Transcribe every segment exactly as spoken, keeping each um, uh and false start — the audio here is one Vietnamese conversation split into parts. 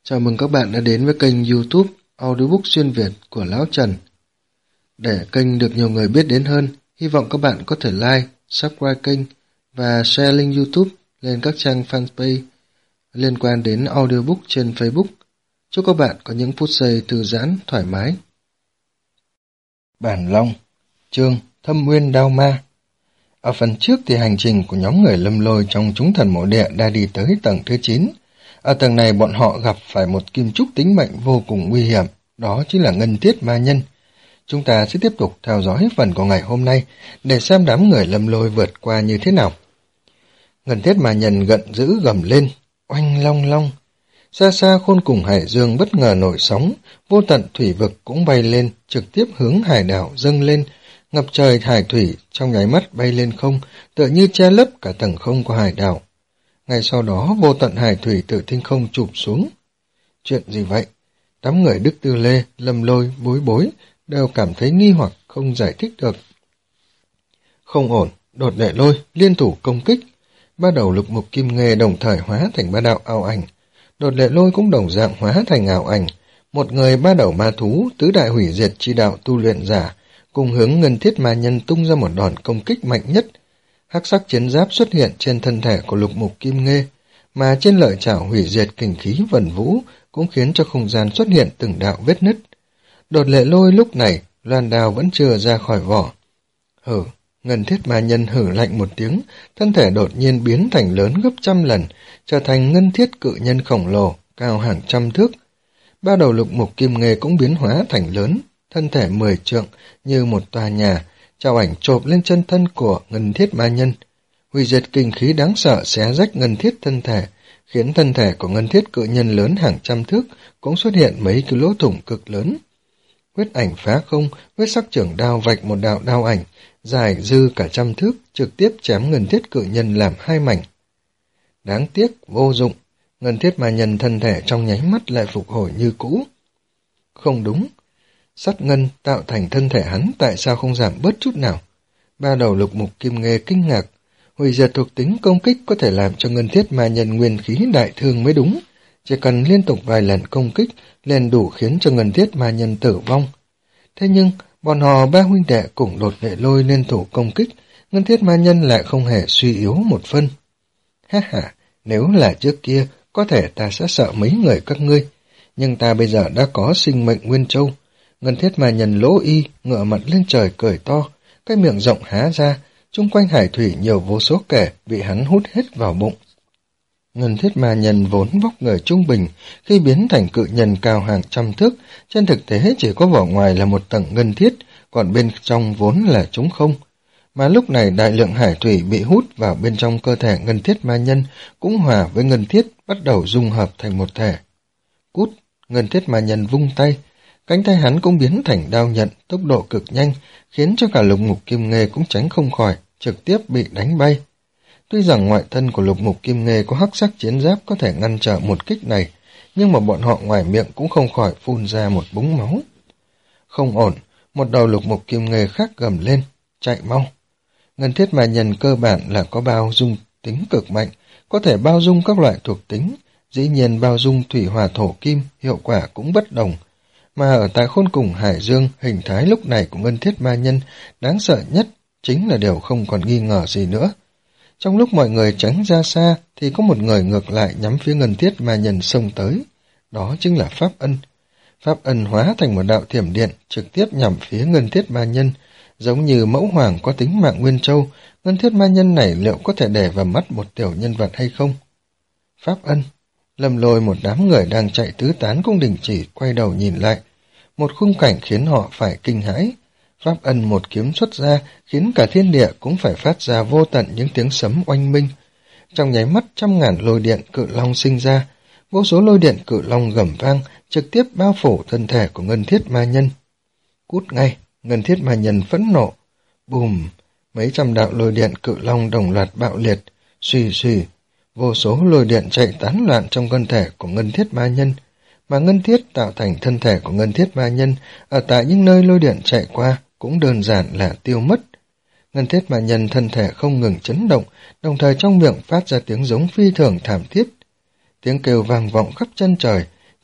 Chào mừng các bạn đã đến với kênh YouTube Audiobook xuyên Việt của Lão Trần. Để kênh được nhiều người biết đến hơn, hy vọng các bạn có thể like, subscribe kênh và share link YouTube lên các trang fanpage liên quan đến audiobook trên Facebook. Chúc các bạn có những phút giây thư giãn, thoải mái. Bản Long, chương Thâm Nguyên Đao Ma. Ở phần trước thì hành trình của nhóm người Lâm Lôi trong Chúng Thần Mộ Địa đã đi tới tầng thứ chín. Ở tầng này bọn họ gặp phải một kim trúc tính mệnh vô cùng nguy hiểm, đó chính là Ngân Thiết Ma Nhân. Chúng ta sẽ tiếp tục theo dõi phần của ngày hôm nay để xem đám người Lâm Lôi vượt qua như thế nào. Ngân Thiết Ma Nhân giận dữ gầm lên, oanh long long. Xa xa Khôn Cùng Hải Dương bất ngờ nổi sóng, vô tận thủy vực cũng bay lên, trực tiếp hướng hải đảo dâng lên, ngập trời hải thủy trong nháy mắt bay lên không, tựa như che lấp cả tầng không của hải đảo. Ngay sau đó vô tận hải thủy từ thiên không chụp xuống. Chuyện gì vậy? Đám người Đức Tư Lê, Lâm Lôi, Bối Bối đều cảm thấy nghi hoặc không giải thích được. Không ổn, Đột Lệ Lôi liên thủ công kích. Ba đầu lục mục kim nghê đồng thời hóa thành ba đạo ảo ảnh. Đột Lệ Lôi cũng đồng dạng hóa thành ảo ảnh. Một người ba đầu ma thú, tứ đại hủy diệt chi đạo tu luyện giả, cùng hướng Ngân Thiết Ma Nhân tung ra một đòn công kích mạnh nhất. Hắc sắc chiến giáp xuất hiện trên thân thể của lục mục kim nghê, mà trên lợi chảo hủy diệt kình khí vần vũ cũng khiến cho không gian xuất hiện từng đạo vết nứt. Đột Lệ Lôi lúc này, loan đao vẫn chưa ra khỏi vỏ. Hử, Ngân Thiết Ma Nhân hử lạnh một tiếng, thân thể đột nhiên biến thành lớn gấp trăm lần, trở thành ngân thiết cự nhân khổng lồ, cao hàng trăm thước. Ba đầu lục mục kim nghê cũng biến hóa thành lớn, thân thể mười trượng như một tòa nhà, chào ảnh chộp lên chân thân của Ngân Thiết Ma Nhân. Hủy diệt kinh khí đáng sợ xé rách ngân thiết thân thể, khiến thân thể của ngân thiết cự nhân lớn hàng trăm thước cũng xuất hiện mấy cái lỗ thủng cực lớn. Huyết ảnh phá không, huyết sắc trưởng đao vạch một đạo đao ảnh, dài dư cả trăm thước, trực tiếp chém ngân thiết cự nhân làm hai mảnh. Đáng tiếc, vô dụng, Ngân Thiết Ma Nhân thân thể trong nháy mắt lại phục hồi như cũ. Không đúng, sắt ngân tạo thành thân thể hắn tại sao không giảm bớt chút nào? Ba đầu lục mục kim nghê kinh ngạc, hủy diệt thuộc tính công kích có thể làm cho Ngân Thiết Ma Nhân nguyên khí đại thương mới đúng. Chỉ cần liên tục vài lần công kích liền đủ khiến cho Ngân Thiết Ma Nhân tử vong. Thế nhưng, bọn họ ba huynh đệ cùng Đột Lệ Lôi liên thủ công kích, Ngân Thiết Ma Nhân lại không hề suy yếu một phân. Ha ha, nếu là trước kia, có thể ta sẽ sợ mấy người các ngươi, nhưng ta bây giờ đã có sinh mệnh Nguyên Châu. Ngân Thiết Ma Nhân lỗ y, ngửa mặt lên trời cười to, cái miệng rộng há ra, chung quanh hải thủy nhiều vô số kẻ bị hắn hút hết vào bụng. Ngân Thiết Ma Nhân vốn vóc người trung bình, khi biến thành cự nhân cao hàng trăm thước, trên thực tế chỉ có vỏ ngoài là một tầng ngân thiết, còn bên trong vốn là trống không. Mà lúc này đại lượng hải thủy bị hút vào bên trong cơ thể Ngân Thiết Ma Nhân cũng hòa với ngân thiết bắt đầu dung hợp thành một thể. Cút, Ngân Thiết Ma Nhân vung tay, cánh tay hắn cũng biến thành đao nhận, tốc độ cực nhanh, khiến cho cả lục mục kim nghê cũng tránh không khỏi, trực tiếp bị đánh bay. Tuy rằng ngoại thân của lục mục kim nghê có hắc sắc chiến giáp có thể ngăn trở một kích này, nhưng mà bọn họ ngoài miệng cũng không khỏi phun ra một búng máu. Không ổn, một đầu lục mục kim nghê khác gầm lên, chạy mau. Ngân Thiết Ma Nhân cơ bản là có bao dung tính cực mạnh, có thể bao dung các loại thuộc tính, dĩ nhiên bao dung thủy hỏa thổ kim, hiệu quả cũng bất đồng. Mà ở tại Khôn Cùng Hải Dương, hình thái lúc này của Ngân Thiết Ma Nhân đáng sợ nhất chính là điều không còn nghi ngờ gì nữa. Trong lúc mọi người tránh ra xa, thì có một người ngược lại nhắm phía Ngân Thiết Ma Nhân xông tới. Đó chính là Pháp Ân. Pháp Ân hóa thành một đạo thiểm điện, trực tiếp nhằm phía Ngân Thiết Ma Nhân. Giống như mẫu hoàng có tính mạng Nguyên Châu, Ngân Thiết Ma Nhân này liệu có thể để vào mắt một tiểu nhân vật hay không? Pháp Ân. Lâm Lôi một đám người đang chạy tứ tán cũng đình chỉ quay đầu nhìn lại. Một khung cảnh khiến họ phải kinh hãi. Pháp Ân một kiếm xuất ra khiến cả thiên địa cũng phải phát ra vô tận những tiếng sấm oanh minh. Trong nháy mắt trăm ngàn lôi điện cự long sinh ra, vô số lôi điện cự long gầm vang trực tiếp bao phủ thân thể của Ngân Thiết Ma Nhân. Cút ngay, Ngân Thiết Ma Nhân phẫn nộ. Bùm, mấy trăm đạo lôi điện cự long đồng loạt bạo liệt, xùy xùy. Vô số lôi điện chạy tán loạn trong cơ thể của Ngân Thiết Ma Nhân, mà ngân thiết tạo thành thân thể của Ngân Thiết Ma Nhân ở tại những nơi lôi điện chạy qua cũng đơn giản là tiêu mất. Ngân Thiết Ma Nhân thân thể không ngừng chấn động, đồng thời trong miệng phát ra tiếng giống phi thường thảm thiết. Tiếng kêu vang vọng khắp chân trời,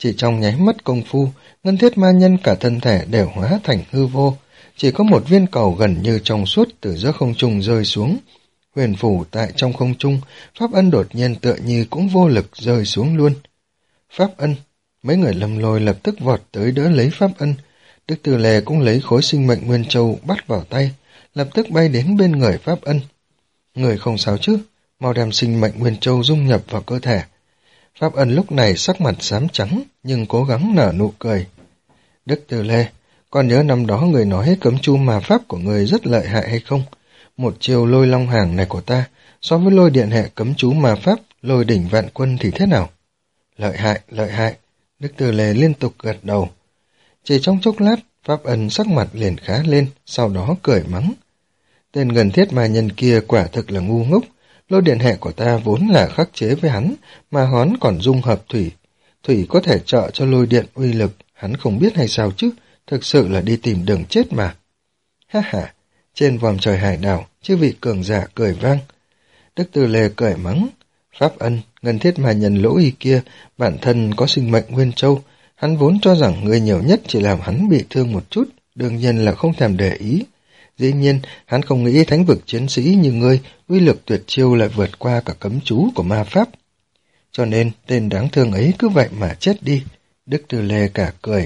Chỉ trong nháy mắt công phu, ngân thiết ma nhân cả thân thể đều hóa thành hư vô, chỉ có một viên cầu gần như trong suốt từ giữa không trung rơi xuống. Huyền phủ tại trong không trung, Pháp Ân đột nhiên tựa như cũng vô lực rơi xuống luôn. Pháp Ân, mấy người Lâm Lôi lập tức vọt tới đỡ lấy Pháp Ân. Đức Từ Lề cũng lấy khối sinh mệnh nguyên châu bắt vào tay, lập tức bay đến bên người Pháp Ân. Người không sao chứ, mau đem sinh mệnh nguyên châu dung nhập vào cơ thể. Pháp Ân lúc này sắc mặt xám trắng, nhưng cố gắng nở nụ cười. Đức Từ Lê, còn nhớ năm đó người nói cấm chu mà pháp của người rất lợi hại hay không? Một chiều lôi long hàng này của ta, so với lôi điện hệ cấm chú mà pháp, lôi đỉnh vạn quân thì thế nào? Lợi hại, lợi hại. Đức Từ Lê liên tục gật đầu. Chỉ trong chốc lát, Pháp Ân sắc mặt liền khá lên, sau đó cười mắng. Tên gần thiết ma nhân kia quả thực là ngu ngốc. Lôi điện hệ của ta vốn là khắc chế với hắn, mà hắn còn dung hợp thủy. Thủy có thể trợ cho lôi điện uy lực, hắn không biết hay sao chứ, thực sự là đi tìm đường chết mà. Ha ha, trên vòm trời hải đảo, chư vị cường giả cười vang. Đức Từ Lê cười mắng. Pháp Ân, ngân thiết ma nhân lỗ y kia, bản thân có sinh mệnh nguyên châu, hắn vốn cho rằng người nhiều nhất chỉ làm hắn bị thương một chút, đương nhiên là không thèm để ý. Dĩ nhiên, hắn không nghĩ thánh vực chiến sĩ như ngươi, uy lực tuyệt chiêu lại vượt qua cả cấm chú của ma pháp. Cho nên, tên đáng thương ấy cứ vậy mà chết đi. Đức Từ Lê cả cười.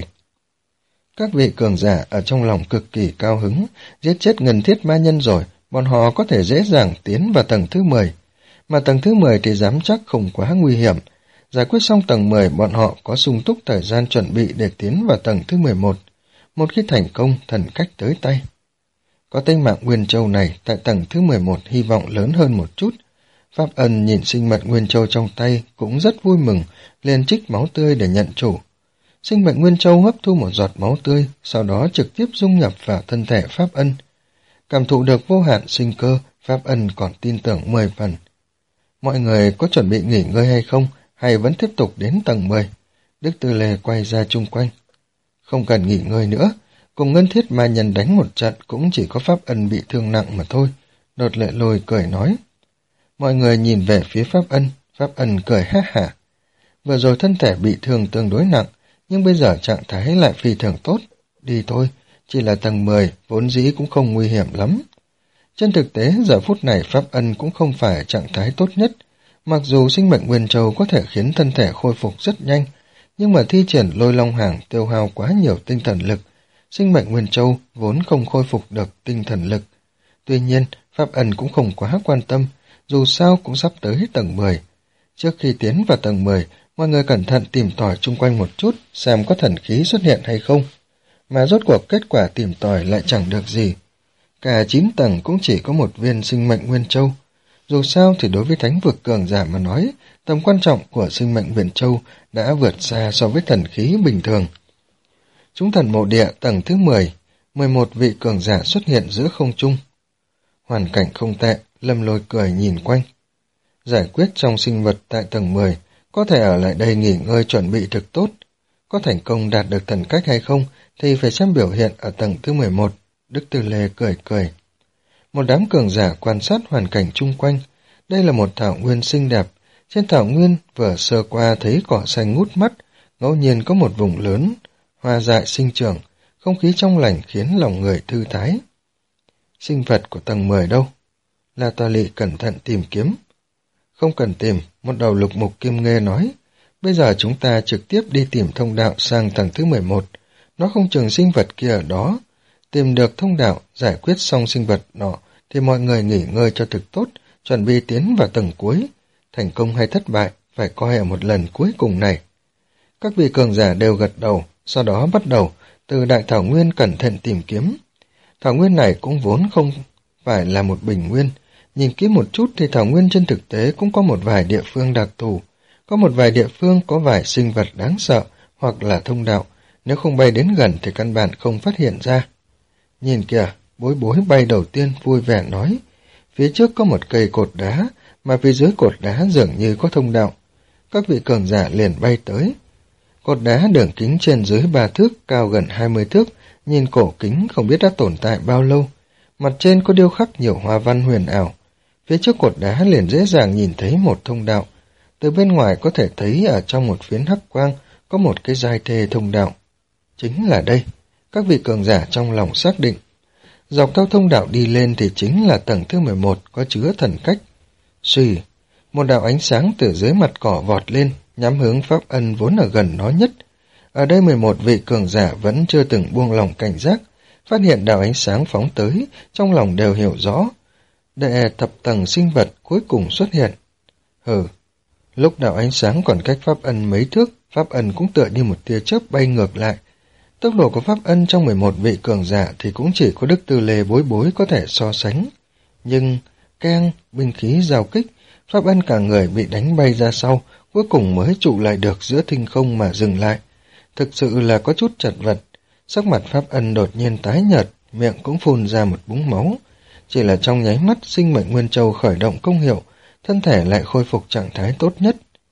Các vị cường giả ở trong lòng cực kỳ cao hứng, giết chết ngân thiết ma nhân rồi, bọn họ có thể dễ dàng tiến vào tầng thứ mười. Mà tầng thứ mười thì dám chắc không quá nguy hiểm. Giải quyết xong tầng mười, bọn họ có sung túc thời gian chuẩn bị để tiến vào tầng thứ mười một. Một khi thành công, thần cách tới tay. Có tinh mạng nguyên châu này, tại tầng thứ mười một hy vọng lớn hơn một chút. Pháp Ân nhìn sinh mệnh nguyên châu trong tay cũng rất vui mừng, liền trích máu tươi để nhận chủ. Sinh mệnh nguyên châu hấp thu một giọt máu tươi, sau đó trực tiếp dung nhập vào thân thể Pháp Ân. Cảm thụ được vô hạn sinh cơ, Pháp Ân còn tin tưởng mười phần. Mọi người có chuẩn bị nghỉ ngơi hay không, hay vẫn tiếp tục đến tầng mười? Đức Từ Lê quay ra chung quanh. Không cần nghỉ ngơi nữa, cùng ngân thiết ma nhân đánh một trận cũng chỉ có Pháp Ân bị thương nặng mà thôi. Đột Lệ Lôi cười nói. Mọi người nhìn về phía Pháp Ân, Pháp Ân cười ha hả. Vừa rồi thân thể bị thương tương đối nặng, nhưng bây giờ trạng thái lại phi thường tốt. Đi thôi, chỉ là tầng mười, vốn dĩ cũng không nguy hiểm lắm. Trên thực tế, giờ phút này Pháp Ân cũng không phải trạng thái tốt nhất. Mặc dù sinh mệnh nguyên châu có thể khiến thân thể khôi phục rất nhanh, nhưng mà thi triển lôi long hàng tiêu hao quá nhiều tinh thần lực. Sinh mệnh nguyên châu vốn không khôi phục được tinh thần lực. Tuy nhiên, Pháp Ân cũng không quá quan tâm, dù sao cũng sắp tới tầng mười. Trước khi tiến vào tầng mười, mọi người cẩn thận tìm tòi chung quanh một chút, xem có thần khí xuất hiện hay không. Mà rốt cuộc kết quả tìm tòi lại chẳng được gì. Cả chín tầng cũng chỉ có một viên sinh mệnh nguyên châu. Dù sao thì đối với thánh vực cường giả mà nói, tầm quan trọng của sinh mệnh nguyên châu đã vượt xa so với thần khí bình thường. Chúng thần mộ địa tầng thứ mười, mười một vị cường giả xuất hiện giữa không trung. Hoàn cảnh không tệ, Lâm Lôi cười nhìn quanh. Giải quyết trong sinh vật tại tầng mười, có thể ở lại đây nghỉ ngơi chuẩn bị thực tốt. Có thành công đạt được thần cách hay không thì phải xem biểu hiện ở tầng thứ mười một. Đức Từ Lê cười cười. Một đám cường giả quan sát hoàn cảnh chung quanh. Đây là một thảo nguyên xinh đẹp. Trên thảo nguyên vừa sơ qua thấy cỏ xanh ngút mắt, ngẫu nhiên có một vùng lớn, hoa dại sinh trưởng, không khí trong lành khiến lòng người thư thái. Sinh vật của tầng mười đâu? La Toa Lị cẩn thận tìm kiếm. Không cần tìm, một đầu lục mục kim nghê nói. Bây giờ chúng ta trực tiếp đi tìm thông đạo sang tầng thứ mười một. Nó không chừng sinh vật kia ở đó. Tìm được thông đạo, giải quyết xong sinh vật nọ, thì mọi người nghỉ ngơi cho thực tốt, chuẩn bị tiến vào tầng cuối. Thành công hay thất bại, phải coi ở một lần cuối cùng này. Các vị cường giả đều gật đầu, sau đó bắt đầu từ đại thảo nguyên cẩn thận tìm kiếm. Thảo nguyên này cũng vốn không phải là một bình nguyên. Nhìn kỹ một chút thì thảo nguyên trên thực tế cũng có một vài địa phương đặc thù. Có một vài địa phương có vài sinh vật đáng sợ hoặc là thông đạo. Nếu không bay đến gần thì căn bản không phát hiện ra. Nhìn kìa, Bối Bối bay đầu tiên vui vẻ nói. Phía trước có một cây cột đá, mà phía dưới cột đá dường như có thông đạo. Các vị cường giả liền bay tới. Cột đá đường kính trên dưới ba thước, cao gần hai mươi thước, nhìn cổ kính không biết đã tồn tại bao lâu. Mặt trên có điêu khắc nhiều hoa văn huyền ảo. Phía trước cột đá liền dễ dàng nhìn thấy một thông đạo. Từ bên ngoài có thể thấy ở trong một phiến hắc quang có một cái giai thê thông đạo. Chính là đây, các vị cường giả trong lòng xác định. Dọc theo thông đạo đi lên thì chính là tầng thứ mười một có chứa thần cách. Xùy, một đạo ánh sáng từ dưới mặt cỏ vọt lên, nhắm hướng Pháp Ân vốn ở gần nó nhất. Ở đây mười một vị cường giả vẫn chưa từng buông lòng cảnh giác, phát hiện đạo ánh sáng phóng tới, trong lòng đều hiểu rõ. Đệ thập tầng sinh vật cuối cùng xuất hiện. Hừ, lúc đạo ánh sáng còn cách Pháp Ân mấy thước, Pháp Ân cũng tựa như một tia chớp bay ngược lại. Tốc độ của Pháp Ân trong mười một vị cường giả thì cũng chỉ có Đức Tư Lê Bối Bối có thể so sánh. Nhưng, keng, binh khí giao kích, Pháp Ân cả người bị đánh bay ra sau, cuối cùng mới trụ lại được giữa thinh không mà dừng lại. Thực sự là có chút chật vật. Sắc mặt Pháp Ân đột nhiên tái nhợt, miệng cũng phun ra một búng máu. Chỉ là trong nháy mắt sinh mệnh Nguyên Châu khởi động công hiệu, thân thể lại khôi phục trạng thái tốt nhất.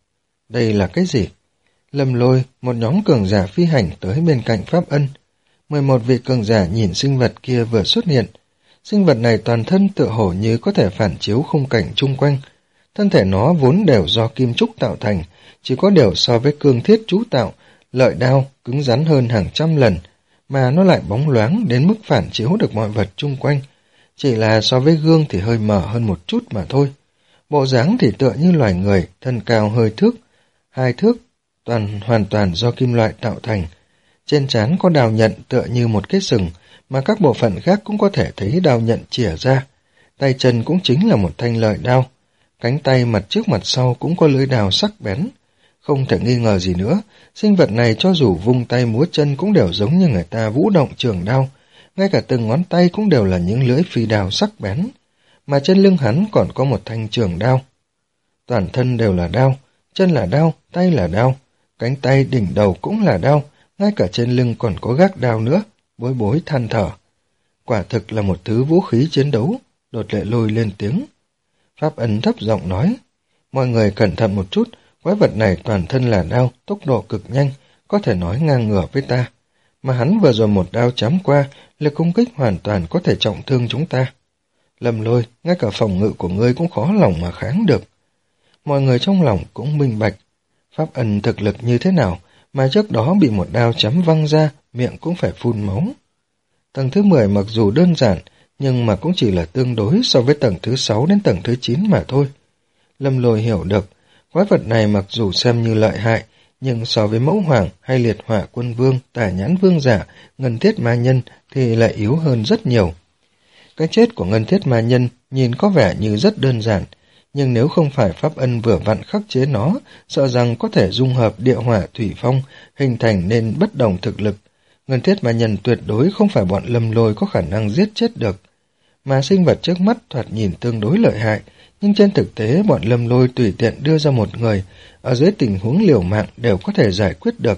Đây là cái gì? Lâm Lôi, một nhóm cường giả phi hành tới bên cạnh Pháp Ân. mười một vị cường giả nhìn sinh vật kia vừa xuất hiện. Sinh vật này toàn thân tựa hồ như có thể phản chiếu khung cảnh chung quanh. Thân thể nó vốn đều do kim trúc tạo thành, chỉ có điều so với cương thiết chú tạo, lợi đao cứng rắn hơn hàng trăm lần, mà nó lại bóng loáng đến mức phản chiếu được mọi vật chung quanh. Chỉ là so với gương thì hơi mở hơn một chút mà thôi. Bộ dáng thì tựa như loài người, thân cao hơi thước, hai thước, toàn hoàn toàn do kim loại tạo thành. Trên trán có đao nhận tựa như một cái sừng, mà các bộ phận khác cũng có thể thấy đao nhận chìa ra. Tay chân cũng chính là một thanh lợi đao. Cánh tay mặt trước mặt sau cũng có lưỡi đao sắc bén. Không thể nghi ngờ gì nữa, sinh vật này cho dù vung tay múa chân cũng đều giống như người ta vũ động trường đao, ngay cả từng ngón tay cũng đều là những lưỡi phi đao sắc bén, mà trên lưng hắn còn có một thanh trường đao. Toàn thân đều là đao, chân là đao, tay là đao, cánh tay đỉnh đầu cũng là đao, ngay cả trên lưng còn có gác đao nữa. Bối Bối than thở. Quả thực là một thứ vũ khí chiến đấu. Đột Lệ Lôi lên tiếng. Pháp Ân thấp giọng nói, mọi người cẩn thận một chút, quái vật này toàn thân là đao, tốc độ cực nhanh, có thể nói ngang ngửa với ta. Mà hắn vừa rồi một đao chém qua, lực công kích hoàn toàn có thể trọng thương chúng ta. Lâm Lôi, ngay cả phòng ngự của ngươi cũng khó lòng mà kháng được. Mọi người trong lòng cũng minh bạch. Pháp Ân thực lực như thế nào, mà trước đó bị một đao chém văng ra, miệng cũng phải phun máu. Tầng thứ mười mặc dù đơn giản, nhưng mà cũng chỉ là tương đối so với tầng thứ sáu đến tầng thứ chín mà thôi. Lâm Lôi hiểu được, quái vật này mặc dù xem như lợi hại, nhưng so với Mẫu Hoàng hay Liệt Hỏa Quân Vương, Tả Nhãn Vương Giả, Ngân Thiết Ma Nhân thì lại yếu hơn rất nhiều. Cái chết của Ngân Thiết Ma Nhân nhìn có vẻ như rất đơn giản, nhưng nếu không phải Pháp Ân vừa vặn khắc chế nó, sợ rằng có thể dung hợp địa hỏa thủy phong, hình thành nên bất đồng thực lực. Ngân Thiết Ma Nhân tuyệt đối không phải bọn Lâm Lôi có khả năng giết chết được. Mà sinh vật trước mắt thoạt nhìn tương đối lợi hại, nhưng trên thực tế bọn Lâm Lôi tùy tiện đưa ra một người, ở dưới tình huống liều mạng đều có thể giải quyết được.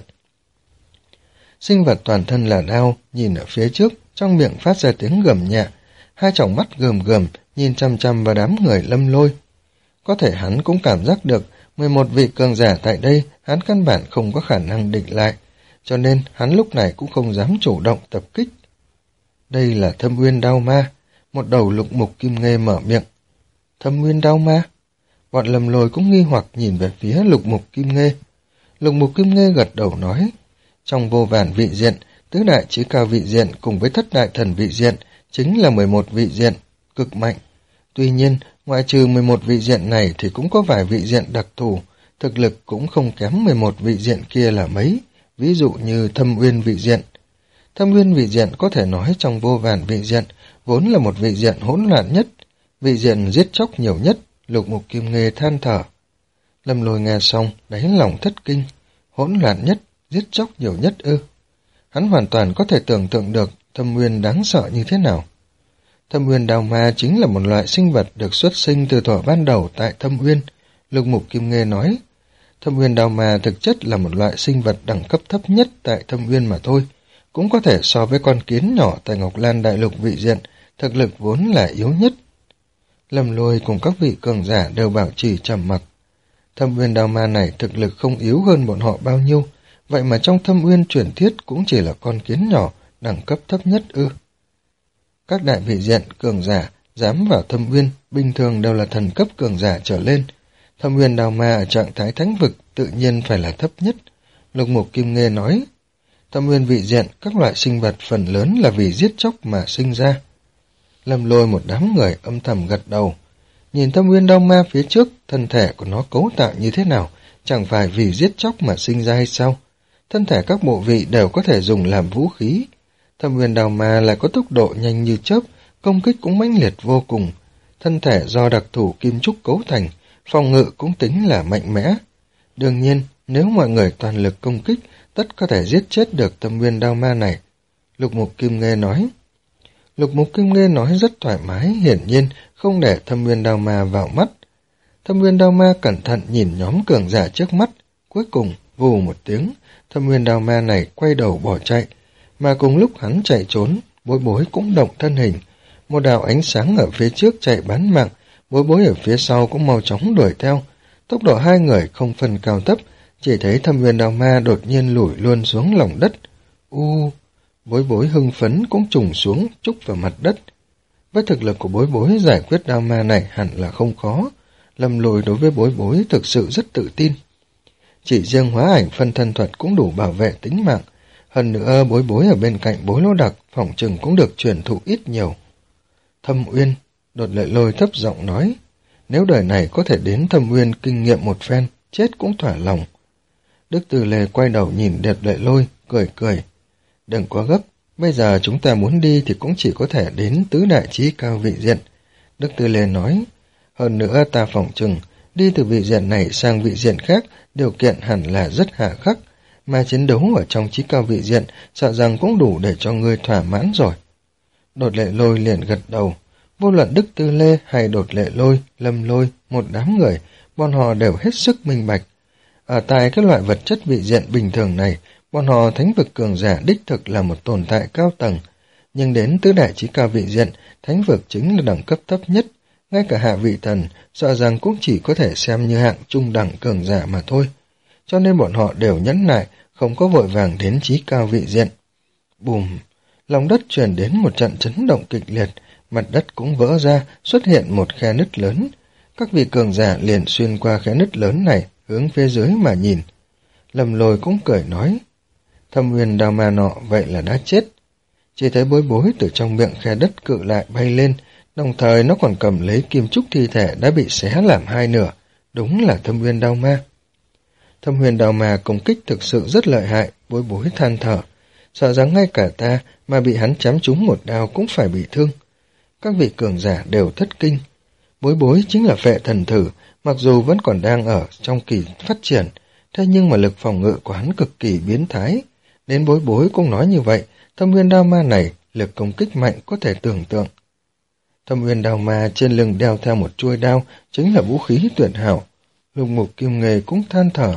Sinh vật toàn thân là đao, nhìn ở phía trước, trong miệng phát ra tiếng gầm nhẹ, hai tròng mắt gườm gườm, nhìn chăm chăm vào đám người Lâm Lôi. Có thể hắn cũng cảm giác được, mười một vị cường giả tại đây, hắn căn bản không có khả năng địch lại, cho nên hắn lúc này cũng không dám chủ động tập kích. Đây là Thâm Uyên Đao Ma, một đầu lục mục kim nghê mở miệng. Thâm Uyên Đao Ma? Bọn Lâm Lôi cũng nghi hoặc nhìn về phía lục mục kim nghê. Lục mục kim nghê gật đầu nói, trong vô vàn vị diện, tứ đại chí cao vị diện cùng với thất đại thần vị diện chính là mười một vị diện, cực mạnh. Tuy nhiên, ngoại trừ mười một vị diện này thì cũng có vài vị diện đặc thù, thực lực cũng không kém mười một vị diện kia là mấy, ví dụ như Thâm Uyên vị diện. Thâm Uyên vị diện có thể nói trong vô vàn vị diện, vốn là một vị diện hỗn loạn nhất, vị diện giết chóc nhiều nhất. Lục mục kim nghê than thở. Lâm Lôi nghe xong, đáy lòng thất kinh. Hỗn loạn nhất, giết chóc nhiều nhất ư? Hắn hoàn toàn có thể tưởng tượng được Thâm Uyên đáng sợ như thế nào. Thâm Uyên Đao Ma chính là một loại sinh vật được xuất sinh từ thuở ban đầu tại Thâm Uyên. Lục mục kim nghê nói, Thâm Uyên Đao Ma thực chất là một loại sinh vật đẳng cấp thấp nhất tại Thâm Uyên mà thôi, cũng có thể so với con kiến nhỏ tại Ngọc Lan Đại Lục vị diện, thực lực vốn là yếu nhất. Lâm Lôi cùng các vị cường giả đều bảo trì trầm mặc. Thâm Uyên Đao Ma này thực lực không yếu hơn bọn họ bao nhiêu, vậy mà trong Thâm Uyên truyền thuyết cũng chỉ là con kiến nhỏ, đẳng cấp thấp nhất ư? Các đại vị diện cường giả dám vào Thâm Uyên bình thường đều là thần cấp cường giả trở lên. Thâm Uyên Đao Ma ở trạng thái thánh vực tự nhiên phải là thấp nhất. Lục Mục Kim Nghê nói. Thâm Nguyên vị diện, các loại sinh vật phần lớn là vì giết chóc mà sinh ra. Lâm Lôi một đám người âm thầm gật đầu. Nhìn Thâm Nguyên đao ma phía trước, thân thể của nó cấu tạo như thế nào, chẳng phải vì giết chóc mà sinh ra hay sao? Thân thể các bộ vị đều có thể dùng làm vũ khí. Thâm Nguyên đao ma lại có tốc độ nhanh như chớp, công kích cũng mãnh liệt vô cùng. Thân thể do đặc thù kim trúc cấu thành, phòng ngự cũng tính là mạnh mẽ. Đương nhiên, nếu mọi người toàn lực công kích, tất có thể giết chết được Thâm Nguyên đao ma này. Lục Mục Kim Nghê nói. Lục Mục Kim Nghê nói rất thoải mái, hiển nhiên không để Thâm Nguyên đao ma vào mắt. Thâm Nguyên đao ma cẩn thận nhìn nhóm cường giả trước mắt, cuối cùng vù một tiếng, Thâm Nguyên đao ma này quay đầu bỏ chạy, mà cùng lúc hắn chạy trốn, Bối Bối cũng động thân hình, một đạo ánh sáng ở phía trước chạy bán mạng, Bối Bối ở phía sau cũng mau chóng đuổi theo. Tốc độ hai người không phân cao thấp, chỉ thấy Thâm Nguyên đao ma đột nhiên lủi luôn xuống lòng đất. U, Bối Bối hưng phấn cũng trùng xuống, trúc vào mặt đất. Với thực lực của Bối Bối, giải quyết đao ma này hẳn là không khó. Lâm Lôi đối với Bối Bối thực sự rất tự tin. Chỉ riêng hóa ảnh phân thân thuật cũng đủ bảo vệ tính mạng. Hơn nữa Bối Bối ở bên cạnh Bối Lô Đặc, phỏng chừng cũng được truyền thụ ít nhiều. Thâm Uyên, Đột Lệ Lôi thấp giọng nói, nếu đời này có thể đến Thâm Uyên kinh nghiệm một phen, chết cũng thỏa lòng. Đức Tư Lê quay đầu nhìn Đột Lệ Lôi, cười cười. Đừng quá gấp, bây giờ chúng ta muốn đi thì cũng chỉ có thể đến tứ đại chí cao vị diện. Đức Tư Lê nói, hơn nữa ta phỏng chừng, đi từ vị diện này sang vị diện khác, điều kiện hẳn là rất hà khắc, mà chiến đấu ở trong chí cao vị diện sợ rằng cũng đủ để cho ngươi thỏa mãn rồi. Đột Lệ Lôi liền gật đầu, vô luận Đức Tư Lê hay Đột Lệ Lôi, Lâm Lôi, một đám người, bọn họ đều hết sức minh bạch. Ở tại các loại vật chất vị diện bình thường này, bọn họ thánh vực cường giả đích thực là một tồn tại cao tầng, nhưng đến tứ đại chí cao vị diện, thánh vực chính là đẳng cấp thấp nhất, ngay cả hạ vị thần sợ rằng cũng chỉ có thể xem như hạng trung đẳng cường giả mà thôi, cho nên bọn họ đều nhẫn nại, không có vội vàng đến chí cao vị diện. Bùm, lòng đất truyền đến một trận chấn động kịch liệt, mặt đất cũng vỡ ra, xuất hiện một khe nứt lớn. Các vị cường giả liền xuyên qua khe nứt lớn này, hướng phía dưới mà nhìn. Lâm Lôi cũng cười nói, Thâm Nguyên đao ma nọ vậy là đã chết. Chỉ thấy Bối Bối từ trong miệng khe đất cự lại bay lên, đồng thời nó còn cầm lấy kim trúc thi thể đã bị xé làm hai nửa, đúng là Thâm Nguyên đao ma. Thâm Nguyên đao ma công kích thực sự rất lợi hại, Bối Bối than thở, sợ rằng ngay cả ta mà bị hắn chém trúng một đao cũng phải bị thương. Các vị cường giả đều thất kinh. Bối Bối chính là phệ thần thử, mặc dù vẫn còn đang ở trong kỳ phát triển, thế nhưng mà lực phòng ngự của hắn cực kỳ biến thái. Đến Bối Bối cũng nói như vậy, Thâm Nguyên đao ma này lực công kích mạnh có thể tưởng tượng. Thâm Nguyên đao ma trên lưng đeo theo một chuôi đao, chính là vũ khí tuyệt hảo. Lục Mục Kim Nghê cũng than thở.